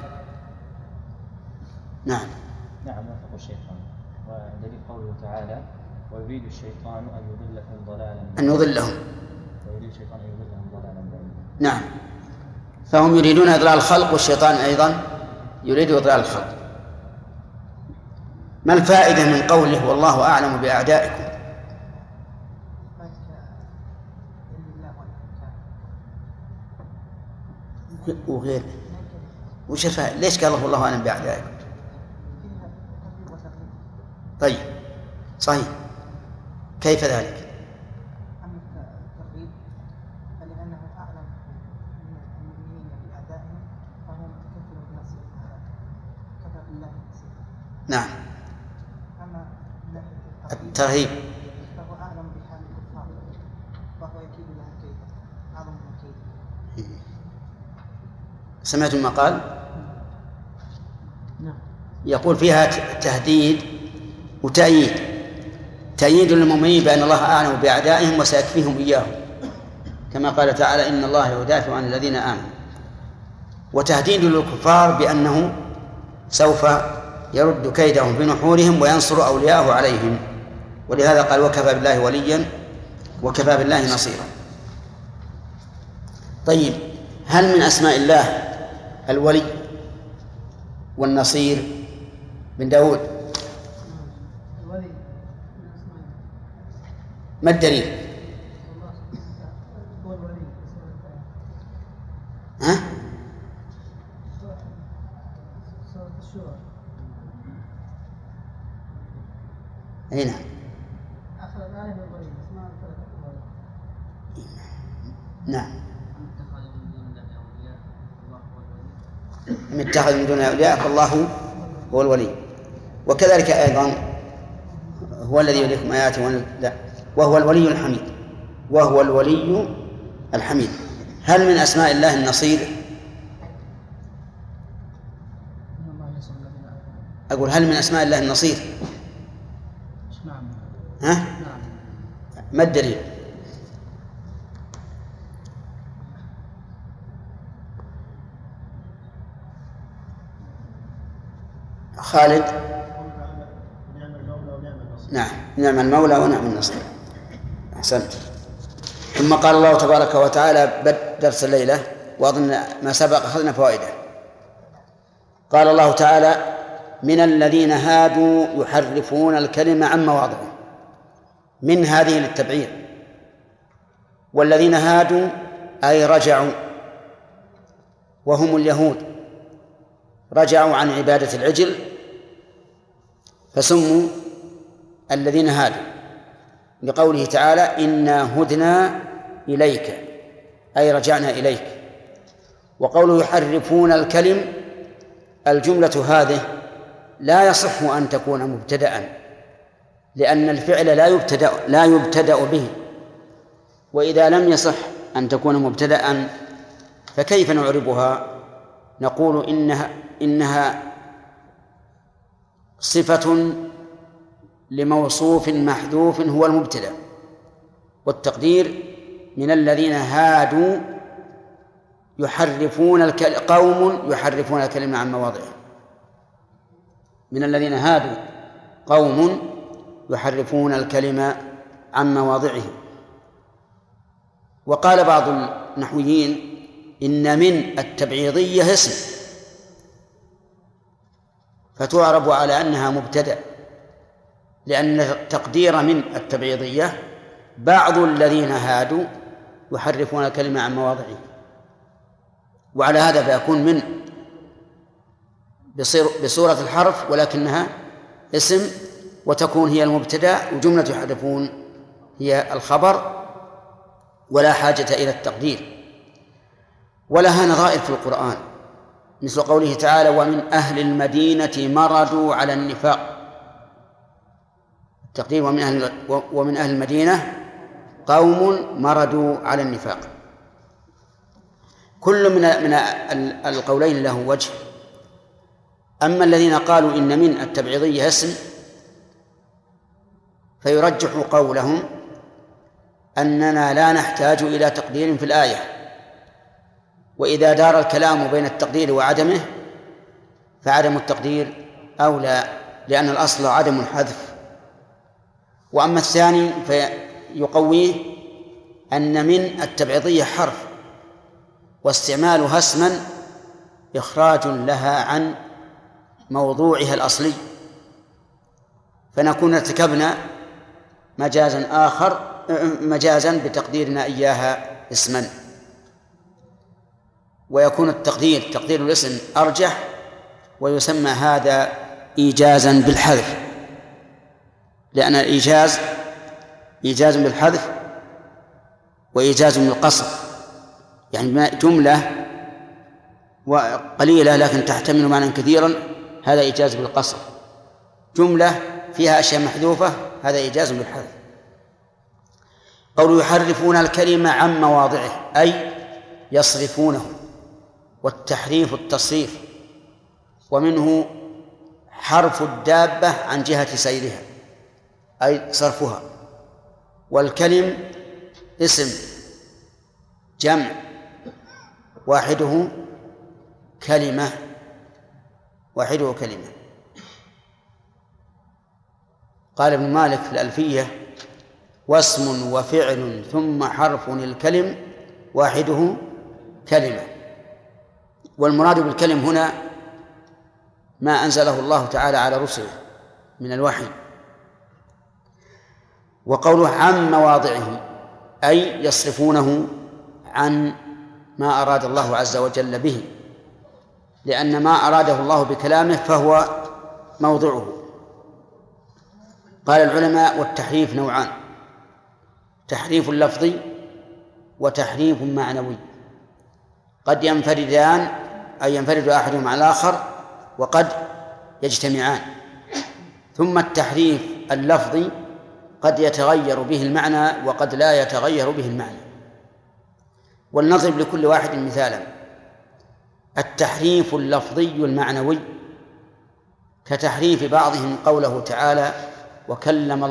نعم وافقوا الشيطان، ودليل قوله تعالى ويريد الشيطان أن يضلهم ضلالا بعيدا. نعم، فهم يريدون إضلال الخلق والشيطان أيضا يريد إضلال الخلق. ما الفائدة من قوله والله أعلم بأعدائكم؟ وغير وش الفائدة؟ ليش قال الله أعلم بأعدائكم؟ طيب صحيح، كيف ذلك؟ فلأنه أعلم المؤمنين بأعدائهم فهم كفر بنصر كفى بالله نصيرا. نعم. أما الترهيب فهو أعلم بحال الكفار وهو يكيد لها كيدا أعظم من كيده. سمعتم ما قال؟ نعم. يقول فيها تهديد وتأييد، تأييد للمؤمنين بأن الله أعلم بأعدائهم وسيكفيهم إياهم، كما قال تعالى إن الله يدافع عن الذين آمنوا، وتهديد للكفار بأنه سوف يرد كيدهم بنحورهم وينصر أولياءه عليهم، ولهذا قال وكفى بالله وليا وكفى بالله نصيرا. طيب، هل من أسماء الله الولي والنصير من داود؟ ما الدليل؟ ها؟ أين؟ نعم. من اتخذ من دون أولياء فالله هو الولي، وكذلك أيضا هو الذي يريكم آياته وهو الولي الحميد، وهو الولي الحميد. هل من أسماء الله النصير؟ أقول هل من أسماء الله النصير؟ ها؟ ما الدليل؟ خالد. نعم، نعم المولى ونعم النصير. أحسنت. ثم قال الله تبارك وتعالى درس الليلة، وأظن ما سبق أخذنا فوائده. قال الله تعالى من الذين هادوا يحرفون الكلمة عن مواضعه، من هذه للتبعير، والذين هادوا أي رجعوا، وهم اليهود، رجعوا عن عبادة العجل فسموا الذين هادوا، لقوله تعالى إنا هدنا إليك أي رجعنا إليك. وقوله يحرفون الكلم، الجملة هذه لا يصح أن تكون مبتدأ، لأن الفعل لا يبتدأ به، وإذا لم يصح أن تكون مبتدأ فكيف نعربها؟ نقول إنها صفة لموصوف محذوف هو المبتدأ، والتقدير من الذين هادوا قوم يحرفون الكلمة عن مواضعه. من الذين هادوا قوم يحرفون الكلمة عن مواضعه. وقال بعض النحويين إن من التبعيضية اسم، فتعرب على أنها مبتدأ، لأن تقدير من التبعيضية بعض الذين هادوا يحرفون الكلمة عن مواضعه، وعلى هذا فيكون من بصورة الحرف ولكنها اسم، وتكون هي المبتدأ، وجملة يحرفون هي الخبر، ولا حاجة إلى التقدير. ولها نظائر في القرآن، مثل قوله تعالى: ومن أهل المدينة مردوا على النفاق. التقدير ومن أهل المدينة قوم مردوا على النفاق. كل من القولين له وجه. أما الذين قالوا إن من التبعيضية اسم فيرجح قولهم أننا لا نحتاج إلى تقدير في الآية، وإذا دار الكلام بين التقدير وعدمه فعدم التقدير أولى، لأن الأصل عدم الحذف. وأما الثاني فيقويه أن من التبعيضية حرف، واستعمالها اسما إخراج لها عن موضوعها الأصلي، فنكون ارتكبنا مجازا آخر، مجازا بتقديرنا إياها اسما، ويكون تقدير الاسم أرجح، ويسمى هذا إيجازا بالحذف، لأن الإيجاز إيجاز بالحذف وإيجاز بالقصر، يعني جملة وقليلة لكن تحتمل معنى كثيرا، هذا إيجاز بالقصر. جملة فيها أشياء محذوفة، هذا إيجاز بالحذف. قولوا يحرفون الكلمة عن مواضعه أي يصرفونه، والتحريف التصريف، ومنه حرف الدابة عن جهة سيرها أي صرفها. والكلم اسم جمع واحده كلمة، قال ابن مالك في الألفية: واسم وفعل ثم حرف الكلم واحده كلمة. والمراد بالكلم هنا ما أنزله الله تعالى على رسله من الوحي. وقوله عن مواضعه أي يصرفونه عن ما أراد الله عز وجل به، لأن ما أراده الله بكلامه فهو موضعه. قال العلماء: والتحريف نوعان: تحريف لفظي وتحريف معنوي، قد ينفردان أي ينفرد أحدهما على الآخر، وقد يجتمعان. ثم التحريف اللفظي قد يتغير به المعنى وقد لا يتغير به المعنى. ولنضرب لكل واحد مثالا. التحريف اللفظي المعنوي كتحريف بعضهم قوله تعالى: وكلم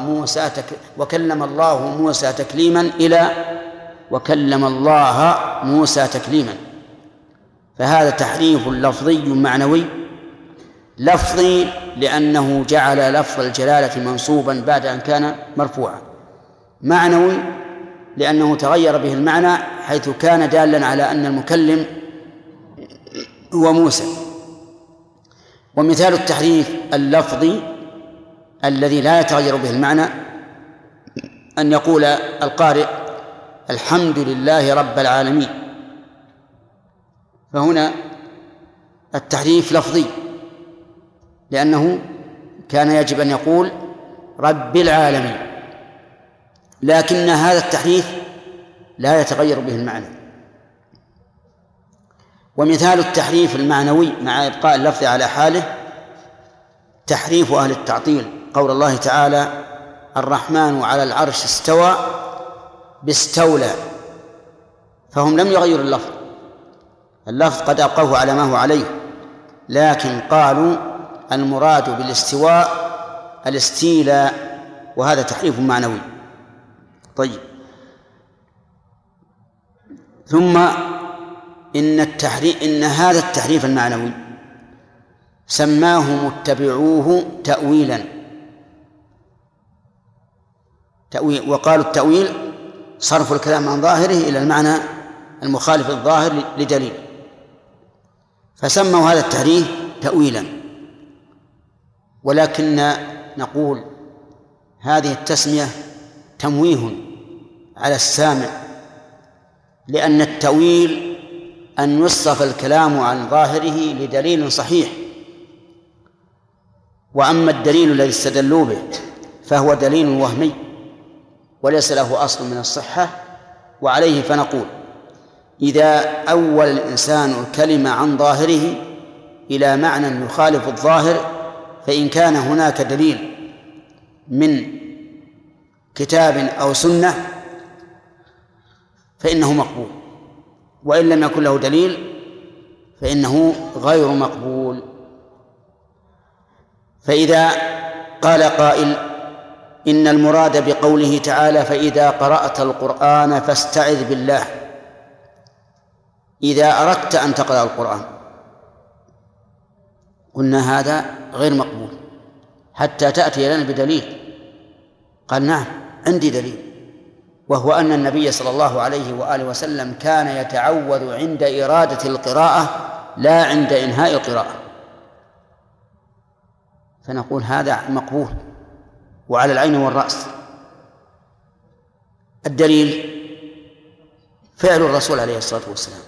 الله موسى تكليما إلى وكلم الله موسى تكليما، فهذا تحريف لفظي معنوي. لفظي لأنه جعل لفظ الجلالة منصوبا بعد أن كان مرفوعا. معنوي لأنه تغير به المعنى حيث كان دالا على أن المكلم هو موسى. ومثال التحريف اللفظي الذي لا يتغير به المعنى أن يقول القارئ: الحمد لله رب العالمين، فهنا التحريف لفظي لأنه كان يجب أن يقول رب العالمين، لكن هذا التحريف لا يتغير به المعنى. ومثال التحريف المعنوي مع إبقاء اللفظ على حاله تحريف أهل التعطيل، قول الله تعالى: الرحمن على العرش استوى باستولى، فهم لم يغيروا اللفظ قد أبقوه على ما هو عليه، لكن قالوا المراد بالاستواء الاستيلاء، وهذا تحريف معنوي. طيب، ثم إن هذا التحريف المعنوي سماه متبعوه تأويلا، وقالوا التأويل صرف الكلام عن ظاهره إلى المعنى المخالف الظاهر لدليل، فسموا هذا التحريف تأويلا. ولكن نقول هذه التسمية تمويه على السامع، لأن التأويل أن يصرف الكلام عن ظاهره لدليل صحيح، وأما الدليل الذي استدلوا به فهو دليل وهمي وليس له أصل من الصحة، وعليه فنقول إذا أول الإنسان الكلمة عن ظاهره إلى معنى يخالف الظاهر، فإن كان هناك دليل من كتاب أو سنة فإنه مقبول، وإن لم يكن له دليل فإنه غير مقبول. فإذا قال قائل إن المراد بقوله تعالى فإذا قرأت القرآن فاستعذ بالله، إذا أردت أن تقرأ القرآن، قلنا هذا غير مقبول حتى تأتي لنا بدليل. قال نعم عندي دليل، وهو أن النبي صلى الله عليه وآله وسلم كان يتعوذ عند إرادة القراءة لا عند إنهاء القراءة، فنقول هذا مقبول وعلى العين والرأس. الدليل فعل الرسول عليه الصلاة والسلام.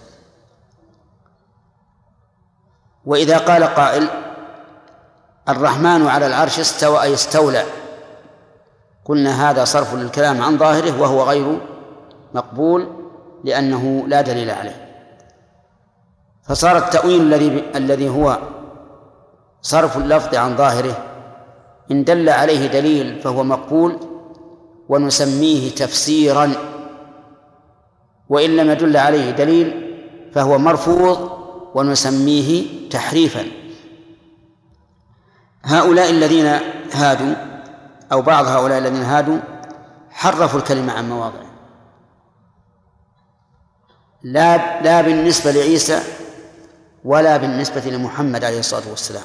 وإذا قال قائل الرحمن على العرش استوى أي استولى، قلنا هذا صرف للكلام عن ظاهره وهو غير مقبول لأنه لا دليل عليه. فصار التأويل الذي هو صرف اللفظ عن ظاهره إن دل عليه دليل فهو مقبول ونسميه تفسيرا، وإن لم يدل عليه دليل فهو مرفوض ونسميه تحريفا. هؤلاء الذين هادوا أو بعض هؤلاء الذين هادوا حرفوا الكلمة عن مواضعه، لا بالنسبة لعيسى ولا بالنسبة لمحمد عليه الصلاة والسلام.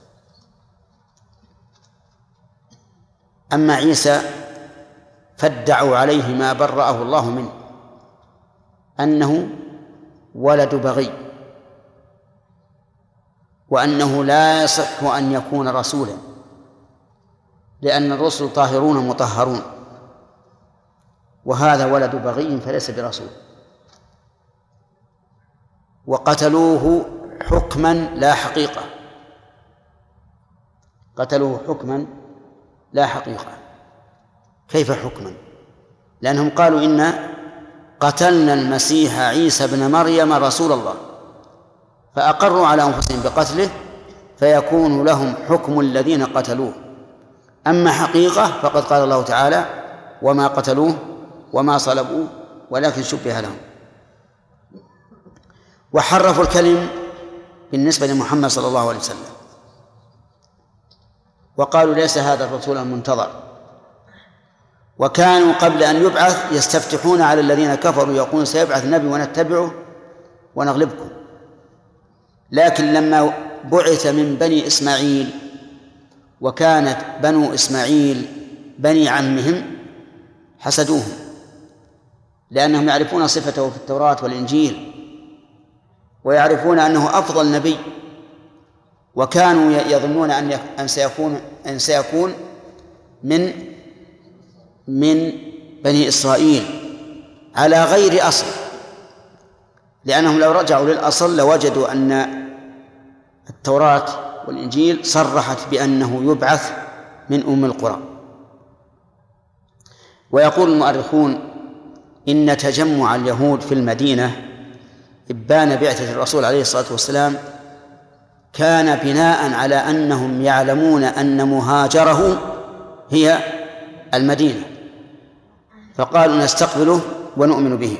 أما عيسى فادعوا عليه ما برأه الله منه أنه ولد بغي، وأنه لا يصح أن يكون رسولا لأن الرسل طاهرون مطهرون، وهذا ولد بغي فليس برسول. وقتلوه حكما لا حقيقة، قتلوه حكما لا حقيقة. كيف حكما؟ لأنهم قالوا إن قتلنا المسيح عيسى بن مريم رسول الله، فأقروا على أنفسهم بقتله فيكون لهم حكم الذين قتلوه. أما حقيقة فقد قال الله تعالى وما قتلوه وما صلبوه ولكن شبه لهم. وحرفوا الكلم بالنسبة لمحمد صلى الله عليه وسلم، وقالوا ليس هذا الرسول المنتظر. وكانوا قبل أن يبعث يستفتحون على الذين كفروا يقولون سيبعث نبي ونتبعه ونغلبكم، لكن لما بعث من بني إسماعيل وكانت بنو إسماعيل بني عمهم حسدوهم، لأنهم يعرفون صفته في التوراة والإنجيل ويعرفون أنه أفضل نبي، وكانوا يظنون أن سيكون من بني إسرائيل على غير أصل، لأنهم لو رجعوا للأصل لوجدوا أن التوراة والإنجيل صرحت بأنه يبعث من أم القرى. ويقول المؤرخون إن تجمع اليهود في المدينة إبان بعثة الرسول عليه الصلاة والسلام كان بناء على أنهم يعلمون أن مهاجره هي المدينة، فقالوا نستقبله ونؤمن به.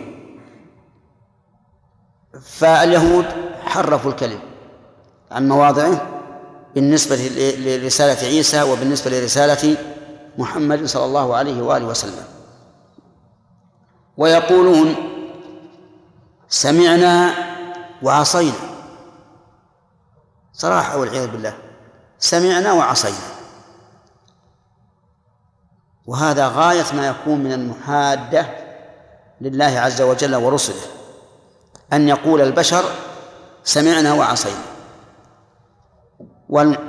فاليهود حرفوا الكلم عن مواضعه بالنسبة لرسالة عيسى وبالنسبة لرسالة محمد صلى الله عليه وآله وسلم. ويقولون سمعنا وعصينا، صراحة والعياذ بالله، سمعنا وعصينا، وهذا غاية ما يكون من المحادة لله عز وجل ورسله، أن يقول البشر سمعنا وعصينا.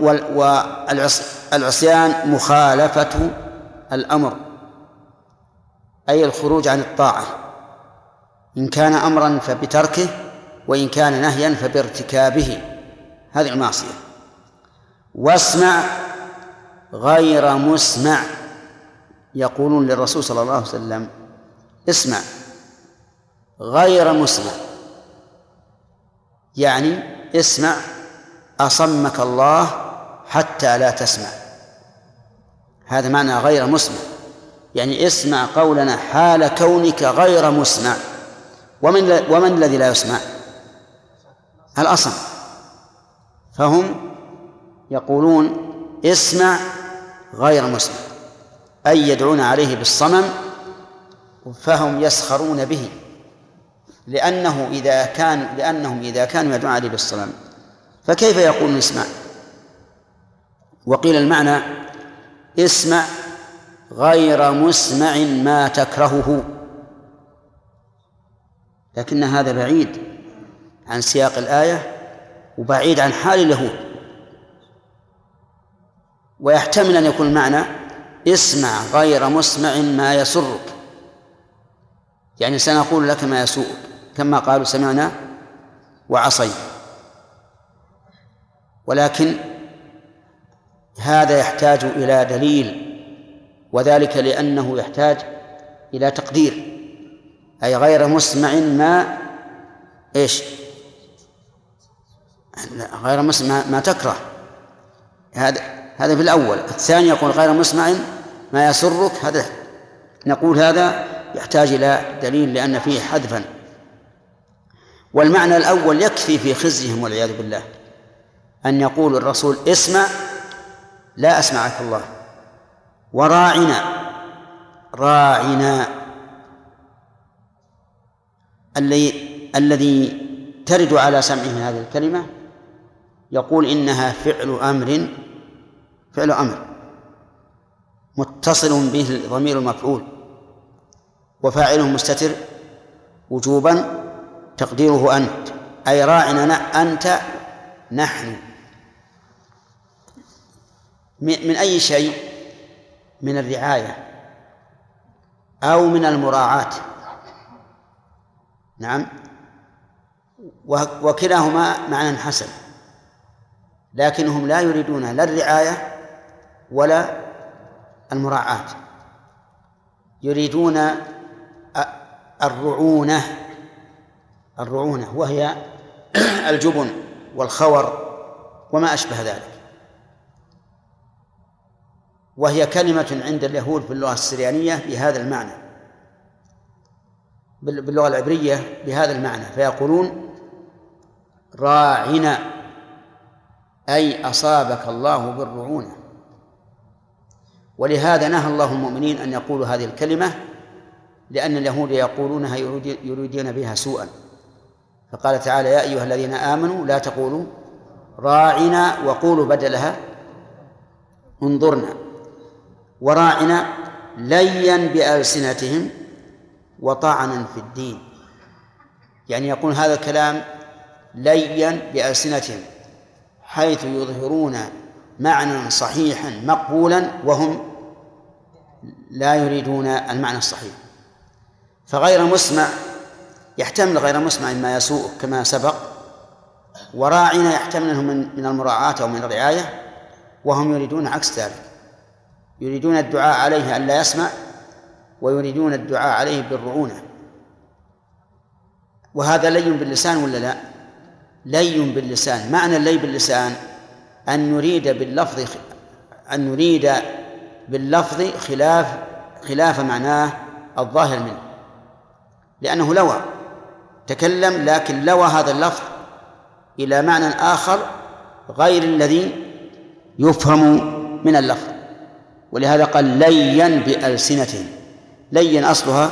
والعصيان مخالفة الأمر، أي الخروج عن الطاعة، إن كان أمرا فبتركه، وإن كان نهيا فبارتكابه، هذه المعصية. واسمع غير مسمع، يقولون للرسول صلى الله عليه وسلم اسمع غير مسمع، يعني اسمع أصمك الله حتى لا تسمع، هذا معنى غير مسمع، يعني اسمع قولنا حال كونك غير مسمع. ومن الذي لا يسمع؟ الأصم. فهم يقولون اسمع غير مسمع، أي يدعون عليه بالصمم، فهم يسخرون به، لأنهم إذا كانوا يدعون عليه بالصمم فكيف يقولون اسمع؟ وقيل المعنى اسمع غير مسمع ما تكرهه، لكن هذا بعيد عن سياق الآية وبعيد عن حال اليهود. ويحتمل أن يكون المعنى اسمع غير مسمع ما يسرك، يعني سنقول لك ما يسوءك، كما قالوا سمعنا وعصينا. ولكن هذا يحتاج إلى دليل، وذلك لأنه يحتاج إلى تقدير، أي غير مسمع ما إيش؟ غير مسمع ما تكره، هذا في الأول. الثاني يقول غير مسمع ما يسرك، هذا نقول هذا يحتاج إلى دليل لأن فيه حذفا. والمعنى الأول يكفي في خزيهم والعياذ بالله أن يقول الرسول اسمع لا أسمعك الله، وراعنا الذي ترد على سمعه هذه الكلمة يقول إنها فعل أمر متصل به ضمير المفعول، وفاعله مستتر وجوبا تقديره أنت، أي راعنا أنت نحن، من أي شيء؟ من الرعاية أو من المراعاة. نعم، وكلاهما معنى حسن، لكنهم لا يريدون لا الرعاية ولا المراعاة، يريدون الرعونة وهي الجبن والخور وما أشبه ذلك، وهي كلمة عند اليهود في اللغة السريانية بهذا المعنى، باللغة العبرية بهذا المعنى، فيقولون راعنا أي أصابك الله بالرعونة. ولهذا نهى الله المؤمنين أن يقولوا هذه الكلمة، لأن اليهود يقولونها يريدون بها سوءا، فقال تعالى يا أيها الذين آمنوا لا تقولوا راعنا وقولوا بدلها انظرنا. وراعنا ليا بألسنتهم وطعنا في الدين، يعني يقول هذا الكلام ليا بألسنتهم، حيث يظهرون معنى صحيحا مقبولا وهم لا يريدون المعنى الصحيح. فغير مسمع يحتمل غير مسمع ما يسوء كما سبق، وراعنا يحتمله من المراعاة أو من الرعاية، وهم يريدون عكس ذلك، يريدون الدعاء عليه أن لا يسمع، ويريدون الدعاء عليه بالرعونة. وهذا لين باللسان ولا لا؟ لين باللسان. معنى اللين باللسان أن نريد باللفظ خلاف معناه الظاهر منه، لأنه لوى تكلم لكن لوى هذا اللفظ إلى معنى آخر غير الذي يفهم من اللفظ، ولهذا قال لين بألسنتهم. لين أصلها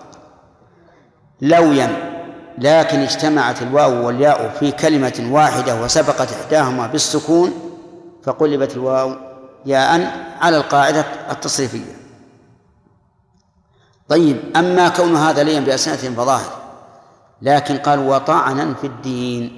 لويا، لكن اجتمعت الواو والياء في كلمة واحدة وسبقت إحداهما بالسكون فقلبت الواو ياء على القاعدة التصريفية. طيب، أما كون هذا لين بألسنتهم فظاهر، لكن قال وطعنا في الدين.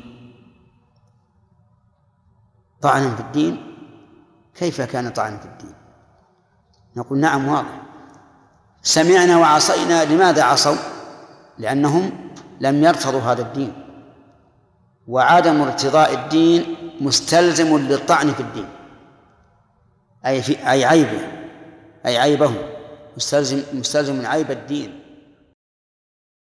طعنا في الدين، كيف كان طعنا في الدين؟ نقول نعم واضح، سمعنا وعصينا. لماذا عصوا؟ لأنهم لم يرتضوا هذا الدين، وعدم ارتضاء الدين مستلزم للطعن في الدين، أي عيبه، أي عيبه، مستلزم عيب الدين.